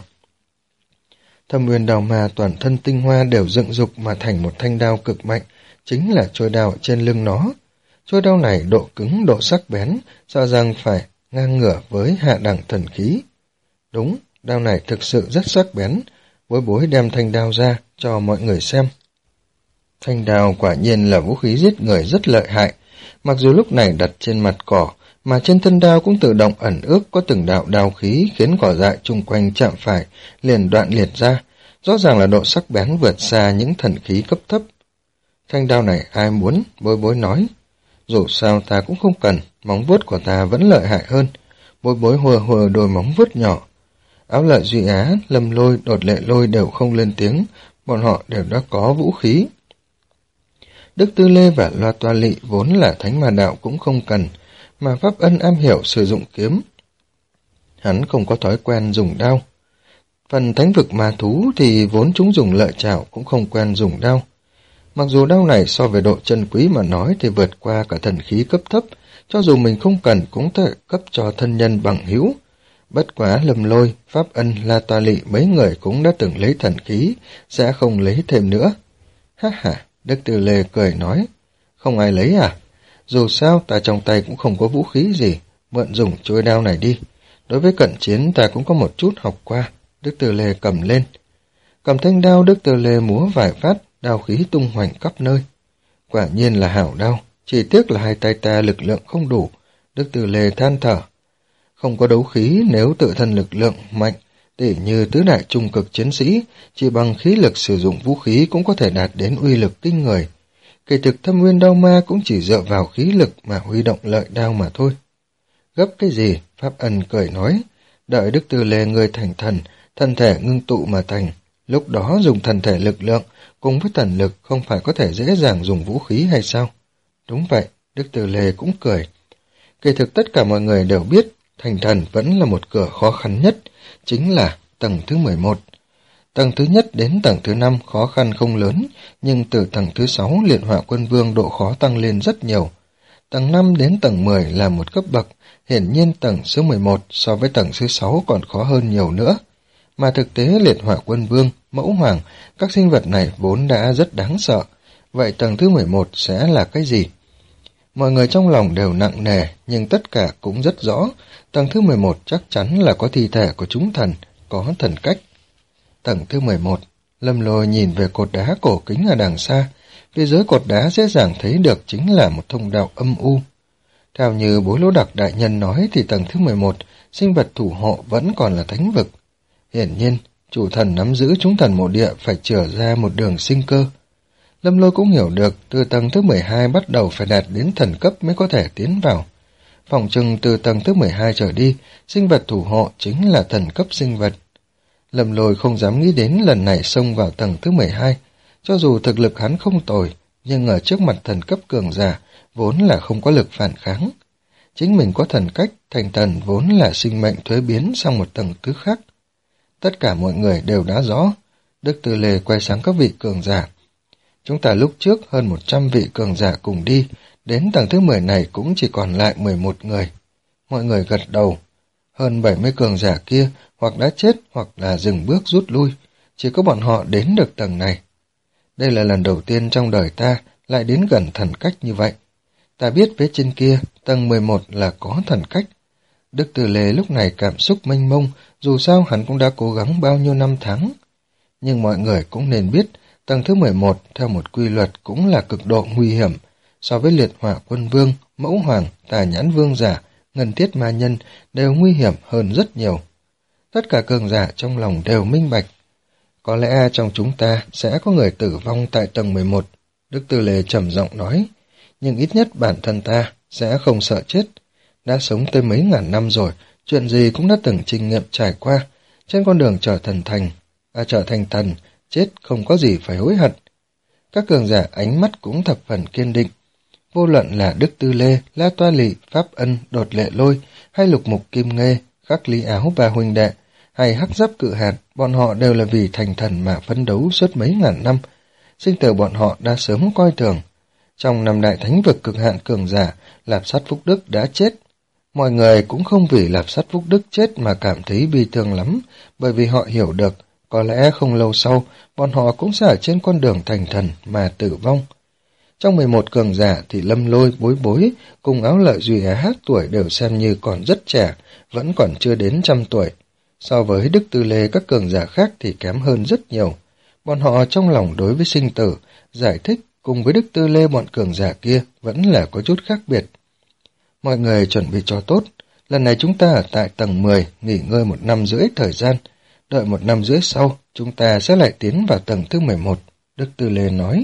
Thâm Nguyên đao ma toàn thân tinh hoa đều dựng dục mà thành một thanh đao cực mạnh, chính là chuôi đao trên lưng nó. Chuôi đao này độ cứng, độ sắc bén, sợ rằng phải ngang ngửa với hạ đẳng thần khí. Đúng, đao này thực sự rất sắc bén. Bối Bối đem thanh đao ra cho mọi người xem. Thanh đao quả nhiên là vũ khí giết người rất lợi hại, mặc dù lúc này đặt trên mặt cỏ, mà trên thân đao cũng tự động ẩn ước có từng đạo đao khí khiến cỏ dại chung quanh chạm phải, liền đoạn liệt ra, rõ ràng là độ sắc bén vượt xa những thần khí cấp thấp. Thanh đao này ai muốn, Bối Bối nói. Dù sao ta cũng không cần, móng vuốt của ta vẫn lợi hại hơn. Bối Bối hùa hùa đôi móng vuốt nhỏ. Áo Lợi Duy Á, Lâm Lôi, Đột Lệ Lôi đều không lên tiếng, bọn họ đều đã có vũ khí. Đức Tư Lê và Loa Toa Lị vốn là thánh ma đạo cũng không cần, mà Pháp Ân am hiểu sử dụng kiếm. Hắn không có thói quen dùng đao. Phần thánh vực ma thú thì vốn chúng dùng lợi chảo cũng không quen dùng đao. Mặc dù đao này so về độ chân quý mà nói thì vượt qua cả thần khí cấp thấp, cho dù mình không cần cũng thể cấp cho thân nhân bằng hữu. Bất quá Lâm Lôi, Pháp Ân, La Toa Lị mấy người cũng đã từng lấy thần khí, sẽ không lấy thêm nữa. Ha ha, Đức Tư Lê cười nói, không ai lấy à? Dù sao ta trong tay cũng không có vũ khí gì, mượn dùng chuôi đao này đi. Đối với cận chiến ta cũng có một chút học qua. Đức Tư Lê cầm lên. Cầm thanh đao, Đức Tư Lê múa vài phát, đao khí tung hoành khắp nơi. Quả nhiên là hảo đao, chỉ tiếc là hai tay ta lực lượng không đủ. Đức Tư Lê than thở. Không có đấu khí, nếu tự thân lực lượng mạnh Tỉ như tứ đại trung cực chiến sĩ, chỉ bằng khí lực sử dụng vũ khí cũng có thể đạt đến uy lực kinh người. Kỳ thực Thâm Nguyên Đao Ma cũng chỉ dựa vào khí lực mà huy động lợi đao mà thôi. Gấp cái gì? Pháp Ân cười nói. Đợi Đức Tư Lê người thành thần, thân thể ngưng tụ mà thành. Lúc đó dùng thần thể lực lượng, cùng với thần lực không phải có thể dễ dàng dùng vũ khí hay sao? Đúng vậy, Đức Tư Lê cũng cười. Kỳ thực tất cả mọi người đều biết, thành thần vẫn là một cửa khó khăn nhất, chính là tầng thứ mười một. Tầng thứ nhất đến tầng thứ năm khó khăn không lớn, nhưng từ tầng thứ sáu Liệt Hỏa Quân Vương độ khó tăng lên rất nhiều. Tầng năm đến tầng mười là một cấp bậc, hiển nhiên tầng số mười một so với tầng số sáu còn khó hơn nhiều nữa. Mà thực tế Liệt Hỏa Quân Vương, Mẫu Hoàng, các sinh vật này vốn đã rất đáng sợ. Vậy tầng thứ mười một sẽ là cái gì? Mọi người trong lòng đều nặng nề, nhưng tất cả cũng rất rõ. Tầng thứ mười một chắc chắn là có thi thể của chúng thần, có thần cách. Tầng thứ mười một, Lâm Lôi nhìn về cột đá cổ kính ở đằng xa. Phía dưới cột đá dễ dàng thấy được chính là một thông đạo âm u. Theo như Bối Lỗ Đặc đại nhân nói thì tầng thứ mười một, sinh vật thủ hộ vẫn còn là thánh vực. Hiển nhiên, chủ thần nắm giữ chúng thần mộ địa phải chữa ra một đường sinh cơ. Lâm Lôi cũng hiểu được từ tầng thứ mười hai bắt đầu phải đạt đến thần cấp mới có thể tiến vào. Phỏng chừng từ tầng thứ mười hai trở đi, sinh vật thủ hộ chính là thần cấp sinh vật. Lâm Lôi không dám nghĩ đến lần này xông vào tầng thứ mười hai, cho dù thực lực hắn không tồi, nhưng ở trước mặt thần cấp cường giả vốn là không có lực phản kháng. Chính mình có thần cách, thành thần vốn là sinh mệnh thuế biến sang một tầng thứ khác. Tất cả mọi người đều đã rõ. Đức Tư Lê quay sang các vị cường giả. Chúng ta lúc trước hơn một trăm vị cường giả cùng đi, đến tầng thứ mười này cũng chỉ còn lại mười một người. Mọi người gật đầu. Hơn bảy mươi cường giả kia hoặc đã chết hoặc là dừng bước rút lui, chỉ có bọn họ đến được tầng này. Đây là lần đầu tiên trong đời ta lại đến gần thần cách như vậy. Ta biết phía trên kia, tầng mười một là có thần cách. Đức Tư Lê lúc này cảm xúc mênh mông, dù sao hắn cũng đã cố gắng bao nhiêu năm tháng. Nhưng mọi người cũng nên biết, tầng thứ mười một theo một quy luật cũng là cực độ nguy hiểm. So với Liệt Hỏa Quân Vương, Mẫu Hoàng, Tà Nhãn Vương Giả, Ngân Thiết Ma Nhân đều nguy hiểm hơn rất nhiều. Tất cả cường giả trong lòng đều minh bạch. Có lẽ trong chúng ta sẽ có người tử vong tại tầng mười một, Đức Tư Lê trầm giọng nói. Nhưng ít nhất bản thân ta sẽ không sợ chết. Đã sống tới mấy ngàn năm rồi, chuyện gì cũng đã từng kinh nghiệm trải qua. Trên con đường trở thành thành, à trở thành thần, chết không có gì phải hối hận. Các cường giả ánh mắt cũng thập phần kiên định. Vô luận là Đức Tư Lê, La Toa Lị, Pháp Ân, Đột Lệ Lôi, hay Lục Mục Kim Nghê, Khắc Lý Áo và Huynh Đệ, hay Hắc Giáp Cự Hạt, bọn họ đều là vì thành thần mà phấn đấu suốt mấy ngàn năm. Sinh tử bọn họ đã sớm coi thường. Trong năm đại thánh vực cực hạn cường giả, Lạp Sát Phúc Đức đã chết. Mọi người cũng không vì Lạp Sát Phúc Đức chết mà cảm thấy bi thương lắm, bởi vì họ hiểu được, có lẽ không lâu sau, bọn họ cũng sẽ ở trên con đường thành thần mà tử vong. Trong mười một cường giả thì Lâm Lôi, Bối Bối cùng Áo Lợi Duy Á tuổi đều xem như còn rất trẻ, vẫn còn chưa đến trăm tuổi. So với Đức Tư Lê các cường giả khác thì kém hơn rất nhiều. Bọn họ trong lòng đối với sinh tử, giải thích cùng với Đức Tư Lê bọn cường giả kia vẫn là có chút khác biệt. Mọi người chuẩn bị cho tốt, lần này chúng ta ở tại tầng mười nghỉ ngơi một năm rưỡi thời gian, đợi một năm rưỡi sau chúng ta sẽ lại tiến vào tầng thứ mười một, Đức Tư Lê nói.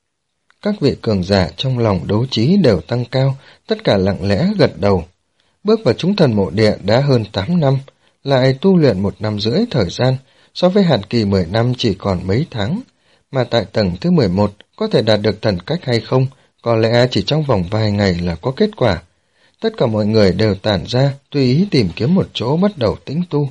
Các vị cường giả trong lòng đấu trí đều tăng cao, tất cả lặng lẽ gật đầu. Bước vào chúng thần mộ địa đã hơn tám năm, lại tu luyện một năm rưỡi thời gian, so với hạn kỳ mười năm chỉ còn mấy tháng. Mà tại tầng thứ mười một, có thể đạt được thần cách hay không, có lẽ chỉ trong vòng vài ngày là có kết quả. Tất cả mọi người đều tản ra, tùy ý tìm kiếm một chỗ bắt đầu tĩnh tu.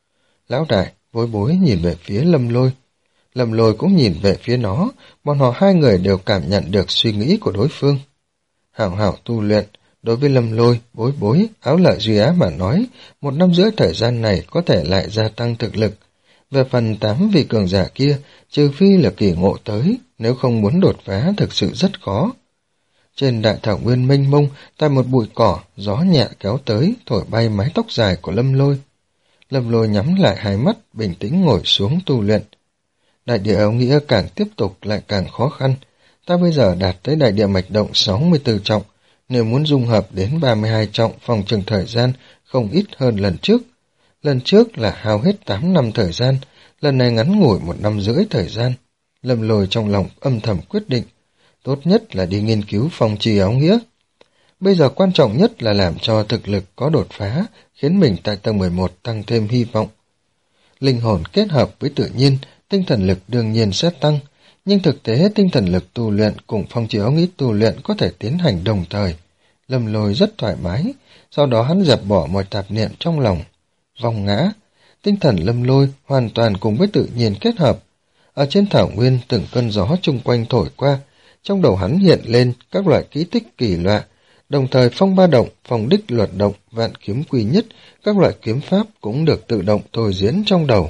Lão đại, Bối Bối nhìn về phía Lâm Lôi. Lâm Lôi cũng nhìn về phía nó, bọn họ hai người đều cảm nhận được suy nghĩ của đối phương. Hảo hảo tu luyện, đối với Lâm Lôi, Bối Bối, Áo Lợi Duy Á mà nói, một năm rưỡi thời gian này có thể lại gia tăng thực lực. Về phần tám vị cường giả kia, trừ phi là kỳ ngộ tới, nếu không muốn đột phá thực sự rất khó. Trên đại thảo nguyên mênh mông, tại một bụi cỏ, gió nhẹ kéo tới, thổi bay mái tóc dài của Lâm Lôi. Lâm Lôi nhắm lại hai mắt, bình tĩnh ngồi xuống tu luyện. Đại địa áo nghĩa càng tiếp tục lại càng khó khăn. Ta bây giờ đạt tới đại địa mạch động sáu mươi tư trọng, nếu muốn dung hợp đến ba mươi hai trọng phòng trừng thời gian không ít hơn lần trước. Lần trước là hao hết tám năm thời gian, lần này ngắn ngủi một năm rưỡi thời gian. Lâm Lôi trong lòng âm thầm quyết định, tốt nhất là đi nghiên cứu phong trì áo nghĩa. Bây giờ quan trọng nhất là làm cho thực lực có đột phá, khiến mình tại tầng mười một tăng thêm hy vọng. Linh hồn kết hợp với tự nhiên, tinh thần lực đương nhiên sẽ tăng, nhưng thực tế tinh thần lực tu luyện cùng phong trì áo nghĩa tu luyện có thể tiến hành đồng thời. Lâm Lôi rất thoải mái, sau đó hắn dẹp bỏ mọi tạp niệm trong lòng. Vòng ngã, tinh thần Lâm Lôi hoàn toàn cùng với tự nhiên kết hợp. Ở trên thảo nguyên từng cơn gió chung quanh thổi qua, trong đầu hắn hiện lên các loại ký tích kỳ lạ, đồng thời phong ba động, phong đích luật động, vạn kiếm quy nhất, các loại kiếm pháp cũng được tự động thôi diễn trong đầu.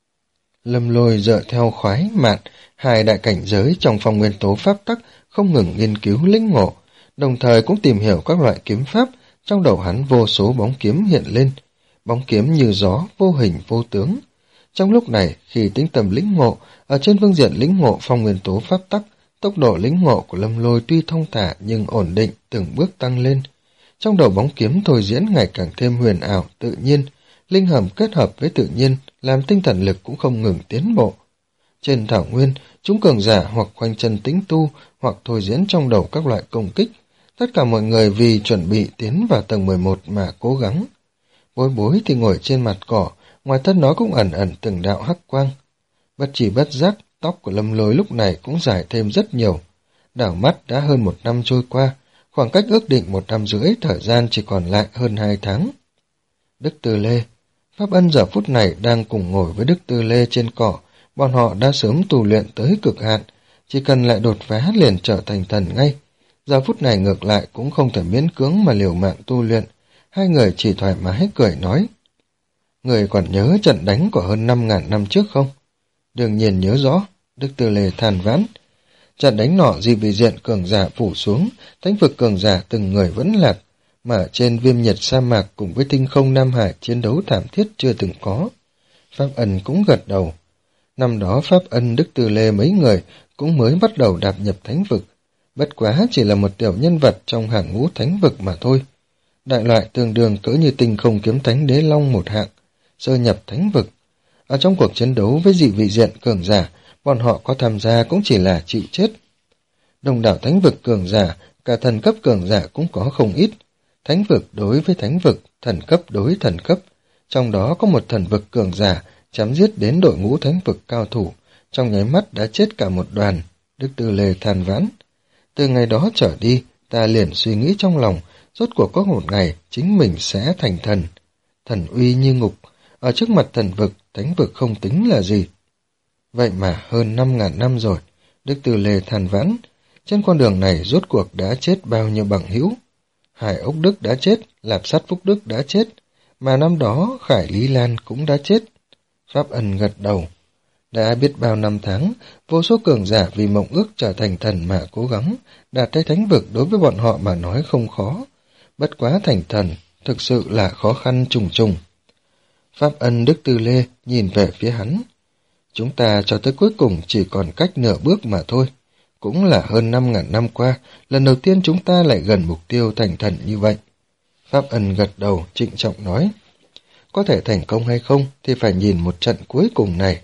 Lâm Lôi dựa theo khoái mạn, hai đại cảnh giới trong phong nguyên tố pháp tắc không ngừng nghiên cứu lĩnh ngộ, đồng thời cũng tìm hiểu các loại kiếm pháp, trong đầu hắn vô số bóng kiếm hiện lên, bóng kiếm như gió, vô hình vô tướng. Trong lúc này, khi tính tầm lĩnh ngộ, ở trên phương diện lĩnh ngộ phong nguyên tố pháp tắc, tốc độ lĩnh ngộ của Lâm Lôi tuy thông thả nhưng ổn định, từng bước tăng lên. Trong đầu bóng kiếm thôi diễn ngày càng thêm huyền ảo, tự nhiên, linh hồn kết hợp với tự nhiên, làm tinh thần lực cũng không ngừng tiến bộ. Trên thảo nguyên, chúng cường giả hoặc khoanh chân tĩnh tu, hoặc thôi diễn trong đầu các loại công kích. Tất cả mọi người vì chuẩn bị tiến vào tầng mười một mà cố gắng. Bối bối thì ngồi trên mặt cỏ, ngoài thân nó cũng ẩn ẩn từng đạo hắc quang. Bất chỉ bất giác, tóc của Lâm Lôi lúc này cũng dài thêm rất nhiều. Đảo mắt đã hơn một năm trôi qua, khoảng cách ước định một năm rưỡi thời gian chỉ còn lại hơn hai tháng. Đức Tư Lê, Pháp Ân giờ phút này đang cùng ngồi với Đức Tư Lê trên cỏ, bọn họ đã sớm tu luyện tới cực hạn, chỉ cần lại đột phá liền trở thành thần ngay. Giờ phút này ngược lại cũng không thể miễn cưỡng mà liều mạng tu luyện, hai người chỉ thoải mái cười nói. Người còn nhớ trận đánh của hơn năm ngàn năm trước không? Đương nhiên nhớ rõ, Đức Tư Lê than vãn. Trận đánh nọ di vị diện cường giả phủ xuống, thánh vực cường giả từng người vẫn lạc, mà trên viêm nhiệt sa mạc cùng với tinh không Nam Hải chiến đấu thảm thiết chưa từng có. Pháp Ân cũng gật đầu. Năm đó Pháp Ân, Đức Tư Lê mấy người cũng mới bắt đầu đạp nhập thánh vực, bất quá chỉ là một tiểu nhân vật trong hàng ngũ thánh vực mà thôi. Đại loại tương đương cỡ như tinh không kiếm thánh đế long một hạng, sơ nhập thánh vực. Ở trong cuộc chiến đấu với dị vị diện cường giả, bọn họ có tham gia cũng chỉ là chịu chết. Đồng đảo thánh vực cường giả, cả thần cấp cường giả cũng có không ít. Thánh vực đối với thánh vực, thần cấp đối thần cấp. Trong đó có một thần vực cường giả chém giết đến đội ngũ thánh vực cao thủ, trong nháy mắt đã chết cả một đoàn. Đức Tư Lê than vãn. Từ ngày đó trở đi, ta liền suy nghĩ trong lòng, rốt cuộc có một ngày chính mình sẽ thành thần. Thần uy như ngục, ở trước mặt thần vực, thánh vực không tính là gì. Vậy mà hơn năm ngàn năm rồi, Đức Tư Lê than vãn, trên con đường này rốt cuộc đã chết bao nhiêu bằng hữu. Hải Ốc Đức đã chết, Lạp Sát Phúc Đức đã chết, mà năm đó Khải Lý Lan cũng đã chết. Pháp Ân gật đầu. Đã biết bao năm tháng, vô số cường giả vì mộng ước trở thành thần mà cố gắng, đạt tới thánh vực đối với bọn họ mà nói không khó. Bất quá thành thần, thực sự là khó khăn trùng trùng. Pháp Ân, Đức Tư Lê nhìn về phía hắn. Chúng ta cho tới cuối cùng chỉ còn cách nửa bước mà thôi. Cũng là hơn năm ngàn năm qua, lần đầu tiên chúng ta lại gần mục tiêu thành thần như vậy. Pháp Ân gật đầu, trịnh trọng nói. Có thể thành công hay không thì phải nhìn một trận cuối cùng này.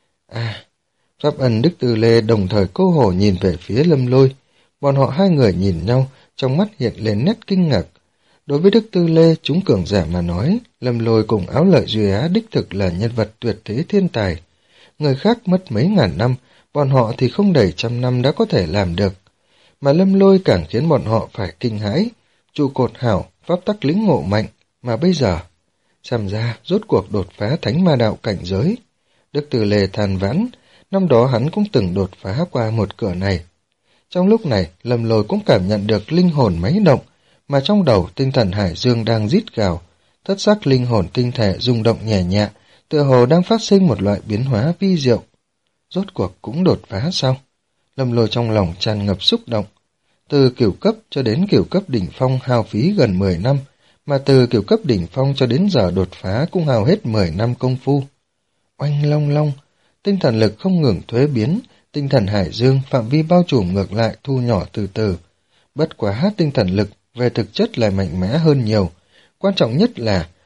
À, Pháp Ân, Đức Tư Lê đồng thời câu hổ nhìn về phía Lâm Lôi. Bọn họ hai người nhìn nhau, trong mắt hiện lên nét kinh ngạc. Đối với Đức Tư Lê, chúng cường giả mà nói, Lâm Lôi cùng Áo Lợi Duy Á đích thực là nhân vật tuyệt thế thiên tài. Người khác mất mấy ngàn năm, bọn họ thì không đầy trăm năm đã có thể làm được. Mà Lâm Lôi càng khiến bọn họ phải kinh hãi, trụ cột hảo, pháp tắc lĩnh ngộ mạnh, mà bây giờ, xem ra rốt cuộc đột phá thánh ma đạo cảnh giới. Đức Tư Lê than vãn, năm đó hắn cũng từng đột phá qua một cửa này. Trong lúc này, Lâm Lôi cũng cảm nhận được linh hồn máy động, mà trong đầu tinh thần hải dương đang rít gào, thất sắc linh hồn tinh thể rung động nhẹ nhẹ, tựa hồ đang phát sinh một loại biến hóa vi diệu. Rốt cuộc cũng đột phá sao? Lâm Lôi trong lòng tràn ngập xúc động. Từ cửu cấp cho đến cửu cấp đỉnh phong hao phí gần mười năm, mà từ cửu cấp đỉnh phong cho đến giờ đột phá cũng hao hết mười năm công phu. Oanh long long, tinh thần lực không ngừng thuế biến, tinh thần hải dương phạm vi bao trùm ngược lại thu nhỏ từ từ. Bất quá tinh thần lực về thực chất lại mạnh mẽ hơn nhiều. Quan trọng nhất là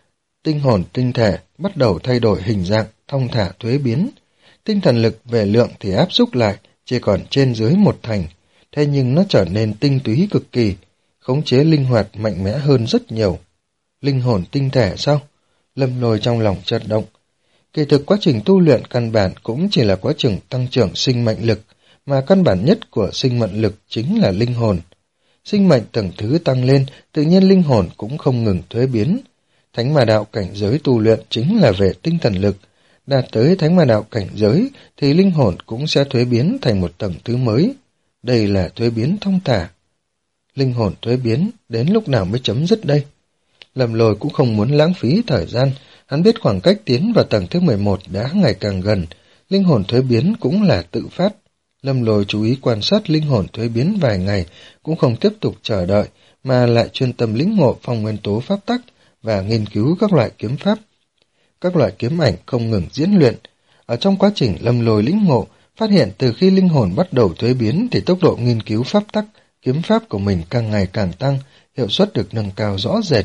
Tinh hồn tinh thể bắt đầu thay đổi hình dạng, thong thả thuế biến. Tinh thần lực về lượng thì áp xúc lại, chỉ còn trên dưới một thành, thế nhưng nó trở nên tinh túy cực kỳ, khống chế linh hoạt mạnh mẽ hơn rất nhiều. Linh hồn tinh thể sao? Lâm Lôi trong lòng chợt động. Kỳ thực quá trình tu luyện căn bản cũng chỉ là quá trình tăng trưởng sinh mệnh lực, mà căn bản nhất của sinh mệnh lực chính là linh hồn. Sinh mệnh tầng thứ tăng lên, tự nhiên linh hồn cũng không ngừng thuế biến. Thánh ma đạo cảnh giới tu luyện chính là về tinh thần lực. Đạt tới thánh ma đạo cảnh giới thì linh hồn cũng sẽ thuế biến thành một tầng thứ mới. Đây là thuế biến thông thả. Linh hồn thuế biến, đến lúc nào mới chấm dứt đây? Lâm Lôi cũng không muốn lãng phí thời gian, hắn biết khoảng cách tiến vào tầng thứ mười một đã ngày càng gần, linh hồn thuế biến cũng là tự phát. Lâm Lôi chú ý quan sát linh hồn thuế biến vài ngày, cũng không tiếp tục chờ đợi, mà lại chuyên tâm lĩnh ngộ phong nguyên tố pháp tắc và nghiên cứu các loại kiếm pháp. Các loại kiếm ảnh không ngừng diễn luyện. Ở trong quá trình Lâm Lôi lĩnh ngộ, phát hiện từ khi linh hồn bắt đầu thuế biến thì tốc độ nghiên cứu pháp tắc, kiếm pháp của mình càng ngày càng tăng, hiệu suất được nâng cao rõ rệt.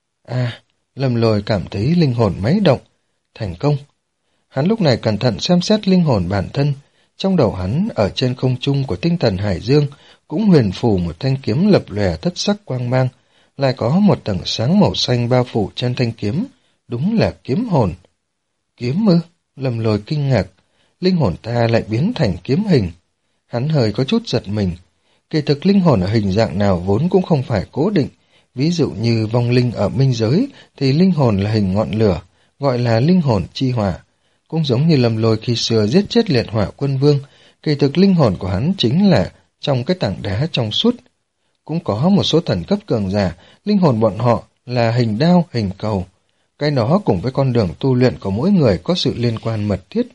À, Lâm Lôi cảm thấy linh hồn máy động. Thành công. Hắn lúc này cẩn thận xem xét linh hồn bản thân. Trong đầu hắn, ở trên không trung của tinh thần hải dương, cũng huyền phù một thanh kiếm lập lòe thất sắc quang mang, lại có một tầng sáng màu xanh bao phủ trên thanh kiếm. Đúng là kiếm hồn. Kiếm ư? Lâm Lôi kinh ngạc. Linh hồn ta lại biến thành kiếm hình. Hắn hơi có chút giật mình. Kỳ thực linh hồn ở hình dạng nào vốn cũng không phải cố định. Ví dụ như vong linh ở minh giới thì linh hồn là hình ngọn lửa, gọi là linh hồn chi hỏa. Cũng giống như Lâm Lôi khi xưa giết chết liệt hỏa quân vương, kỳ thực linh hồn của hắn chính là trong cái tảng đá trong suốt. Cũng có một số thần cấp cường giả, linh hồn bọn họ là hình đao, hình cầu. Cái đó cùng với con đường tu luyện của mỗi người có sự liên quan mật thiết.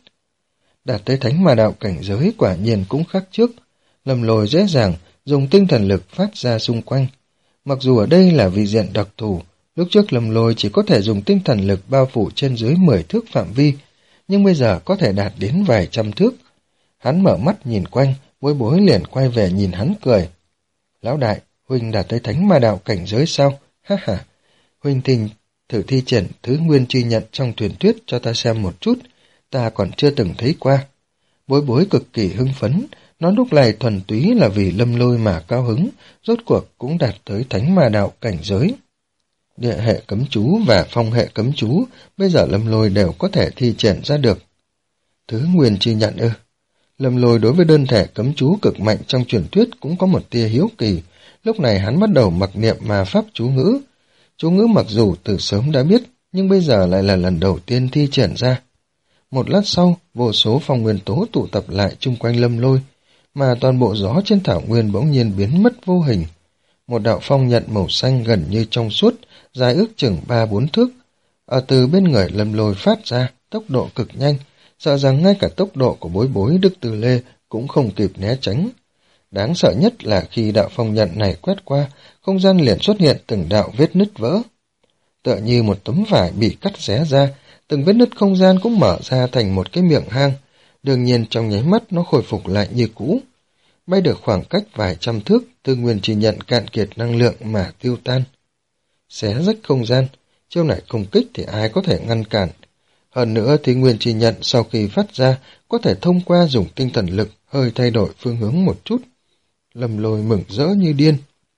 Đạt tới thánh ma đạo cảnh giới quả nhiên cũng khác trước. Lâm Lôi dễ dàng dùng tinh thần lực phát ra xung quanh. Mặc dù ở đây là vị diện đặc thù, lúc trước Lâm Lôi chỉ có thể dùng tinh thần lực bao phủ trên dưới mười thước phạm vi, nhưng bây giờ có thể đạt đến vài trăm thước. Hắn mở mắt nhìn quanh, Bối Bối liền quay về nhìn hắn cười. Lão đại, huynh đạt tới thánh ma đạo cảnh giới sao? Ha ha, huynh tình thử thi triển thứ nguyên truy nhận trong truyền thuyết cho ta xem một chút, ta còn chưa từng thấy qua. Bối Bối cực kỳ hưng phấn, nó lúc này thuần túy là vì Lâm Lôi mà cao hứng, rốt cuộc cũng đạt tới thánh ma đạo cảnh giới. Địa hệ cấm chú và phong hệ cấm chú, bây giờ Lâm Lôi đều có thể thi triển ra được. Thứ nguyên truy nhận ư? Lâm Lôi đối với đơn thể cấm chú cực mạnh trong truyền thuyết cũng có một tia hiếu kỳ, lúc này hắn bắt đầu mặc niệm mà pháp chú ngữ. Chú ngữ mặc dù từ sớm đã biết, nhưng bây giờ lại là lần đầu tiên thi triển ra. Một lát sau, vô số phong nguyên tố tụ tập lại chung quanh Lâm Lôi, mà toàn bộ gió trên thảo nguyên bỗng nhiên biến mất vô hình. Một đạo phong nhận màu xanh gần như trong suốt, dài ước chừng ba bốn thước. Ở từ bên người Lâm Lôi phát ra, tốc độ cực nhanh, sợ rằng ngay cả tốc độ của Bối Bối Đức Từ Lê cũng không kịp né tránh. Đáng sợ nhất là khi đạo phong nhận này quét qua, không gian liền xuất hiện từng đạo vết nứt vỡ. Tựa như một tấm vải bị cắt xé ra, từng vết nứt không gian cũng mở ra thành một cái miệng hang. Đương nhiên trong nháy mắt nó khôi phục lại như cũ. Bay được khoảng cách vài trăm thước, tư nguyên chỉ nhận cạn kiệt năng lượng mà tiêu tan. Xé rách không gian, chiêu này công kích thì ai có thể ngăn cản. Hơn nữa thì nguyên trì nhận sau khi phát ra có thể thông qua dùng tinh thần lực hơi thay đổi phương hướng một chút. Lâm Lôi mừng rỡ như điên.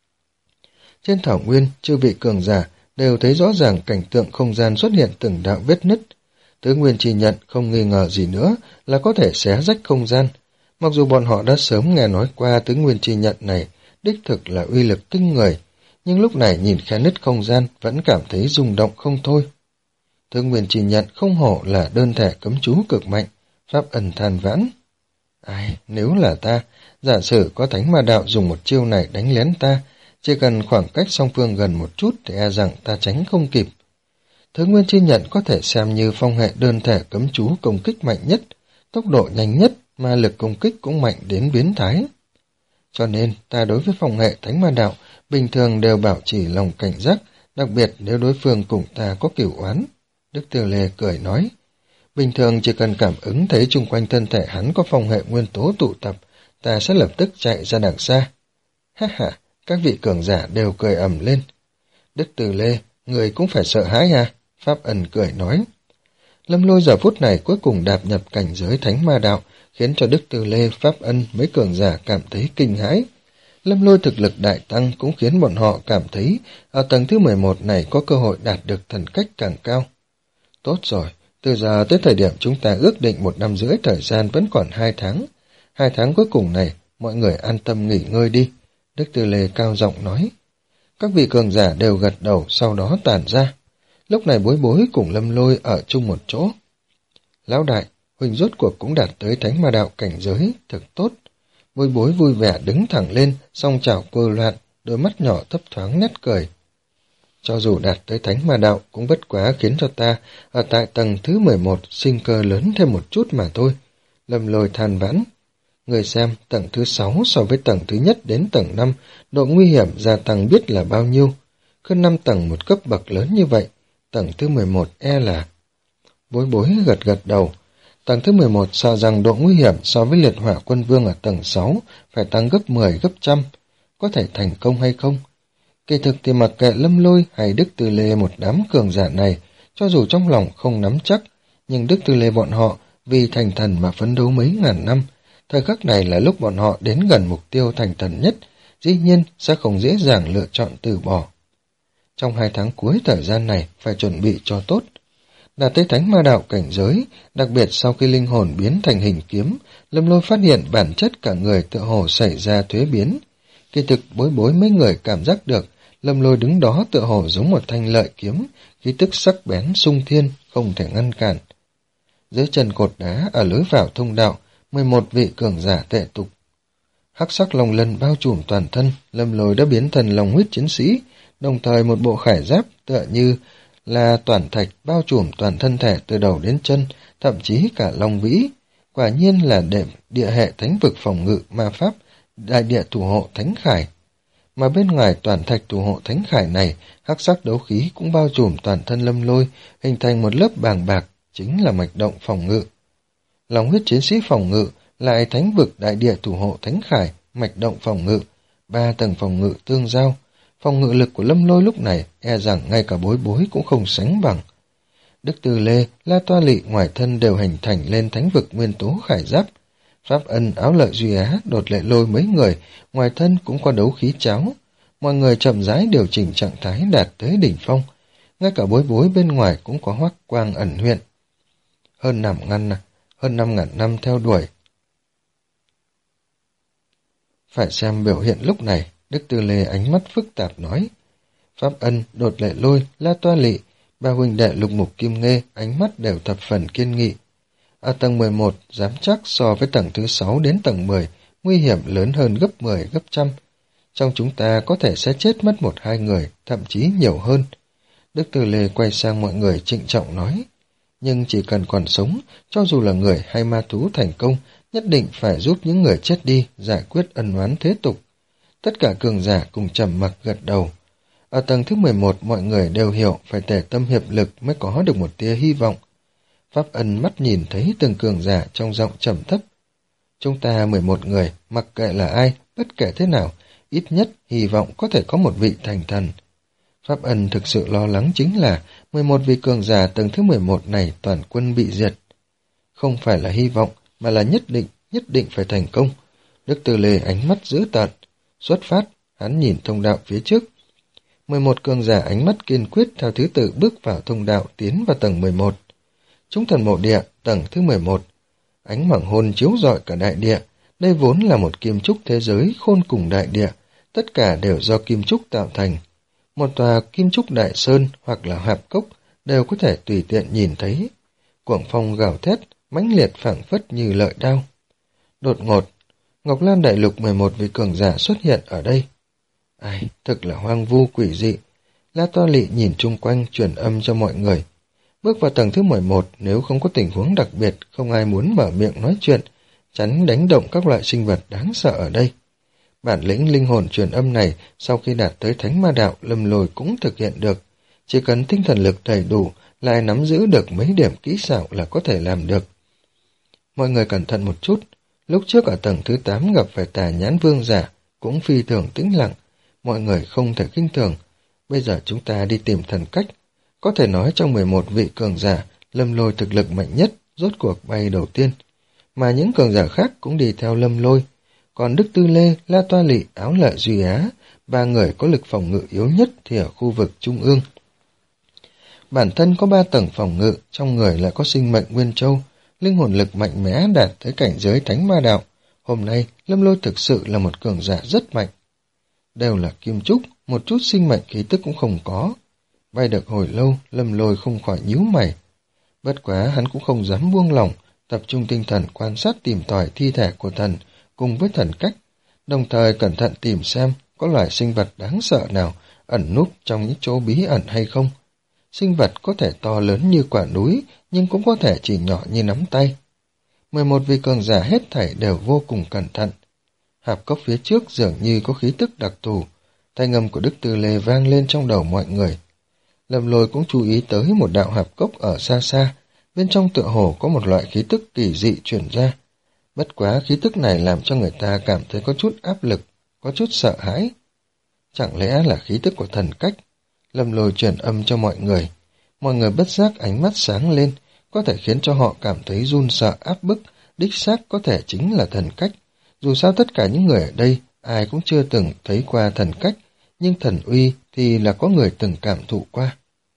Trên thảo nguyên, chư vị cường giả đều thấy rõ ràng cảnh tượng không gian xuất hiện từng đạo vết nứt. Tứ nguyên trì nhận không nghi ngờ gì nữa là có thể xé rách không gian. Mặc dù bọn họ đã sớm nghe nói qua tứ nguyên trì nhận này đích thực là uy lực kinh người, nhưng lúc này nhìn khe nứt không gian vẫn cảm thấy rung động không thôi. Tứ nguyên trì nhận không hổ là đơn thể cấm chú cực mạnh, pháp ẩn than vãn. Ai, nếu là ta, giả sử có thánh ma đạo dùng một chiêu này đánh lén ta, chỉ cần khoảng cách song phương gần một chút thì e rằng ta tránh không kịp. Thứ nguyên chi nhận có thể xem như phong hệ đơn thể cấm chú công kích mạnh nhất, tốc độ nhanh nhất, mà lực công kích cũng mạnh đến biến thái. Cho nên, ta đối với phong hệ thánh ma đạo, bình thường đều bảo trì lòng cảnh giác, đặc biệt nếu đối phương cùng ta có cửu oán. Đức Từ Lê cười nói, bình thường chỉ cần cảm ứng thấy chung quanh thân thể hắn có phong hệ nguyên tố tụ tập, ta sẽ lập tức chạy ra đằng xa. Ha ha, các vị cường giả đều cười ầm lên. Đức Từ Lê, người cũng phải sợ hãi à? Pháp Ân cười nói. Lâm Lôi giờ phút này cuối cùng đạp nhập cảnh giới thánh ma đạo, khiến cho Đức Tư Lê, Pháp Ân mấy cường giả cảm thấy kinh hãi. Lâm Lôi thực lực đại tăng cũng khiến bọn họ cảm thấy ở tầng thứ mười một này có cơ hội đạt được thần cách càng cao. Tốt rồi, từ giờ tới thời điểm chúng ta ước định một năm rưỡi thời gian vẫn còn hai tháng. Hai tháng cuối cùng này, mọi người an tâm nghỉ ngơi đi. Đức Tư Lê cao giọng nói. Các vị cường giả đều gật đầu, sau đó tản ra. Lúc này Bối Bối cùng Lâm Lôi ở chung một chỗ. Lão đại, Huỳnh rốt cuộc cũng đạt tới thánh ma đạo cảnh giới, thật tốt. Bối Bối vui vẻ đứng thẳng lên, song chảo quơ loạn, đôi mắt nhỏ thấp thoáng nét cười. Cho dù đạt tới thánh ma đạo cũng bất quá khiến cho ta ở tại tầng thứ mười một sinh cơ lớn thêm một chút mà thôi. Lâm Lôi than vãn. Người xem, tầng thứ sáu so với tầng thứ nhất đến tầng năm, độ nguy hiểm gia tăng biết là bao nhiêu. Cứ năm tầng một cấp bậc lớn như vậy, tầng thứ mười một e là... Bối Bối gật gật đầu. Tầng thứ mười một sợ rằng độ nguy hiểm so với liệt hỏa quân vương ở tầng sáu phải tăng gấp mười gấp trăm. Có thể thành công hay không? Kỳ thực thì mặc kệ Lâm Lôi hay Đức Tư Lê một đám cường giả này, cho dù trong lòng không nắm chắc, nhưng Đức Tư Lê bọn họ vì thành thần mà phấn đấu mấy ngàn năm. Thời khắc này là lúc bọn họ đến gần mục tiêu thành thần nhất, dĩ nhiên sẽ không dễ dàng lựa chọn từ bỏ. Trong hai tháng cuối thời gian này phải chuẩn bị cho tốt. Đạt tới thánh ma đạo cảnh giới, đặc biệt sau khi linh hồn biến thành hình kiếm, Lâm Lôi phát hiện bản chất cả người tựa hồ xảy ra thuế biến. Kỳ thực Bối Bối mấy người cảm giác được, Lâm Lôi đứng đó tựa hồ giống một thanh lợi kiếm, khí tức sắc bén sung thiên, không thể ngăn cản. Dưới chân cột đá ở lối vào thông đạo, mười một vị cường giả tệ tục. Hắc sắc long lân bao trùm toàn thân, Lâm Lôi đã biến thành long huyết chiến sĩ, đồng thời một bộ khải giáp tựa như là toàn thạch bao trùm toàn thân thể từ đầu đến chân, thậm chí cả long vĩ. Quả nhiên là đệm địa hệ thánh vực phòng ngự ma pháp, đại địa thủ hộ thánh khải. Mà bên ngoài toàn thạch thủ hộ thánh khải này, hắc sắc đấu khí cũng bao trùm toàn thân Lâm Lôi, hình thành một lớp bàng bạc, chính là mạch động phòng ngự. Long huyết chiến sĩ phòng ngự, lại thánh vực đại địa thủ hộ thánh khải, mạch động phòng ngự, ba tầng phòng ngự tương giao. Phòng ngự lực của Lâm Lôi lúc này e rằng ngay cả Bối Bối cũng không sánh bằng. Đức Tư Lê, La Toa Lị ngoài thân đều hình thành lên thánh vực nguyên tố khải giáp. Pháp Ân, Áo Lợi Duy Á, Đột Lệ Lôi mấy người, ngoài thân cũng có đấu khí cháo. Mọi người chậm rãi điều chỉnh trạng thái đạt tới đỉnh phong. Ngay cả Bối Bối bên ngoài cũng có hoắc quang ẩn hiện. Hơn năm ngàn, hơn năm ngàn năm theo đuổi. Phải xem biểu hiện lúc này, Đức Tư Lê ánh mắt phức tạp nói. Pháp Ân, Đột Lệ Lôi, La Toa Lị, ba huynh đệ Lục Mục Kim Nghê ánh mắt đều thập phần kiên nghị. Ở tầng mười một, dám chắc so với tầng thứ sáu đến tầng mười, nguy hiểm lớn hơn gấp mười, gấp trăm. Trong chúng ta có thể sẽ chết mất một hai người, thậm chí nhiều hơn. Đức Tư Lê quay sang mọi người trịnh trọng nói. Nhưng chỉ cần còn sống, cho dù là người hay ma thú thành công, nhất định phải giúp những người chết đi giải quyết ân oán thế tục. Tất cả cường giả cùng trầm mặc gật đầu. Ở tầng thứ mười một, mọi người đều hiểu phải tề tâm hiệp lực mới có được một tia hy vọng. Pháp Ân mắt nhìn thấy từng cường giả trong giọng trầm thấp. Chúng ta mười một người, mặc kệ là ai, bất kể thế nào, ít nhất hy vọng có thể có một vị thành thần. Pháp Ân thực sự lo lắng chính là mười một vị cường giả tầng thứ mười một này toàn quân bị diệt. Không phải là hy vọng, mà là nhất định, nhất định phải thành công. Đức Tư Lê ánh mắt dữ tợn. Xuất phát, hắn nhìn thông đạo phía trước. mười một cường giả ánh mắt kiên quyết theo thứ tự bước vào thông đạo tiến vào tầng mười một. Chúng thần mộ địa, tầng thứ mười một. Ánh hoàng hôn chiếu rọi cả đại địa. Đây vốn là một kim trúc thế giới khôn cùng đại địa. Tất cả đều do kim trúc tạo thành. Một tòa kim trúc đại sơn hoặc là hạp cốc đều có thể tùy tiện nhìn thấy. Cuồng phong gào thét, mãnh liệt phảng phất như lợi đao. Đột ngột, Ngọc Lan Đại Lục mười một vị cường giả xuất hiện ở đây. Ai, thực là hoang vu quỷ dị. La Toa Lị nhìn chung quanh truyền âm cho mọi người. Bước vào tầng thứ mười một, nếu không có tình huống đặc biệt, không ai muốn mở miệng nói chuyện, tránh đánh động các loại sinh vật đáng sợ ở đây. Bản lĩnh linh hồn truyền âm này, sau khi đạt tới thánh ma đạo, Lâm Lôi cũng thực hiện được. Chỉ cần tinh thần lực đầy đủ, lại nắm giữ được mấy điểm kỹ xảo là có thể làm được. Mọi người cẩn thận một chút. Lúc trước ở tầng thứ tám gặp phải Tà Nhãn Vương giả, cũng phi thường tĩnh lặng. Mọi người không thể khinh thường. Bây giờ chúng ta đi tìm thần cách. Có thể nói trong mười một vị cường giả, Lâm Lôi thực lực mạnh nhất, rốt cuộc bay đầu tiên. Mà những cường giả khác cũng đi theo Lâm Lôi. Còn Đức Tư Lê, La Toa Lị, Áo Lợi Duy Á, ba người có lực phòng ngự yếu nhất thì ở khu vực trung ương. Bản thân có ba tầng phòng ngự, trong người lại có sinh mệnh Nguyên Châu, linh hồn lực mạnh mẽ đạt tới cảnh giới thánh ma đạo. Hôm nay, Lâm Lôi thực sự là một cường giả rất mạnh. Đều là kim trúc, một chút sinh mệnh khí tức cũng không có. Bay được hồi lâu, Lâm Lôi không khỏi nhíu mày. Bất quá hắn cũng không dám buông lỏng, tập trung tinh thần quan sát tìm tòi thi thể của thần cùng với thần cách, đồng thời cẩn thận tìm xem có loài sinh vật đáng sợ nào ẩn núp trong những chỗ bí ẩn hay không. Sinh vật có thể to lớn như quả núi, nhưng cũng có thể chỉ nhỏ như nắm tay. Mười một vị cường giả hết thảy đều vô cùng cẩn thận. Hạp cốc phía trước dường như có khí tức đặc thù, thanh âm của Đức Tư Lê vang lên trong đầu mọi người. Lâm Lôi cũng chú ý tới một đạo hạp cốc ở xa xa, bên trong tựa hồ có một loại khí tức kỳ dị truyền ra. Bất quá khí tức này làm cho người ta cảm thấy có chút áp lực, có chút sợ hãi. Chẳng lẽ là khí tức của thần cách? Lâm Lôi truyền âm cho mọi người. Mọi người bất giác ánh mắt sáng lên, có thể khiến cho họ cảm thấy run sợ áp bức, đích xác có thể chính là thần cách. Dù sao tất cả những người ở đây, ai cũng chưa từng thấy qua thần cách, nhưng thần uy thì là có người từng cảm thụ qua.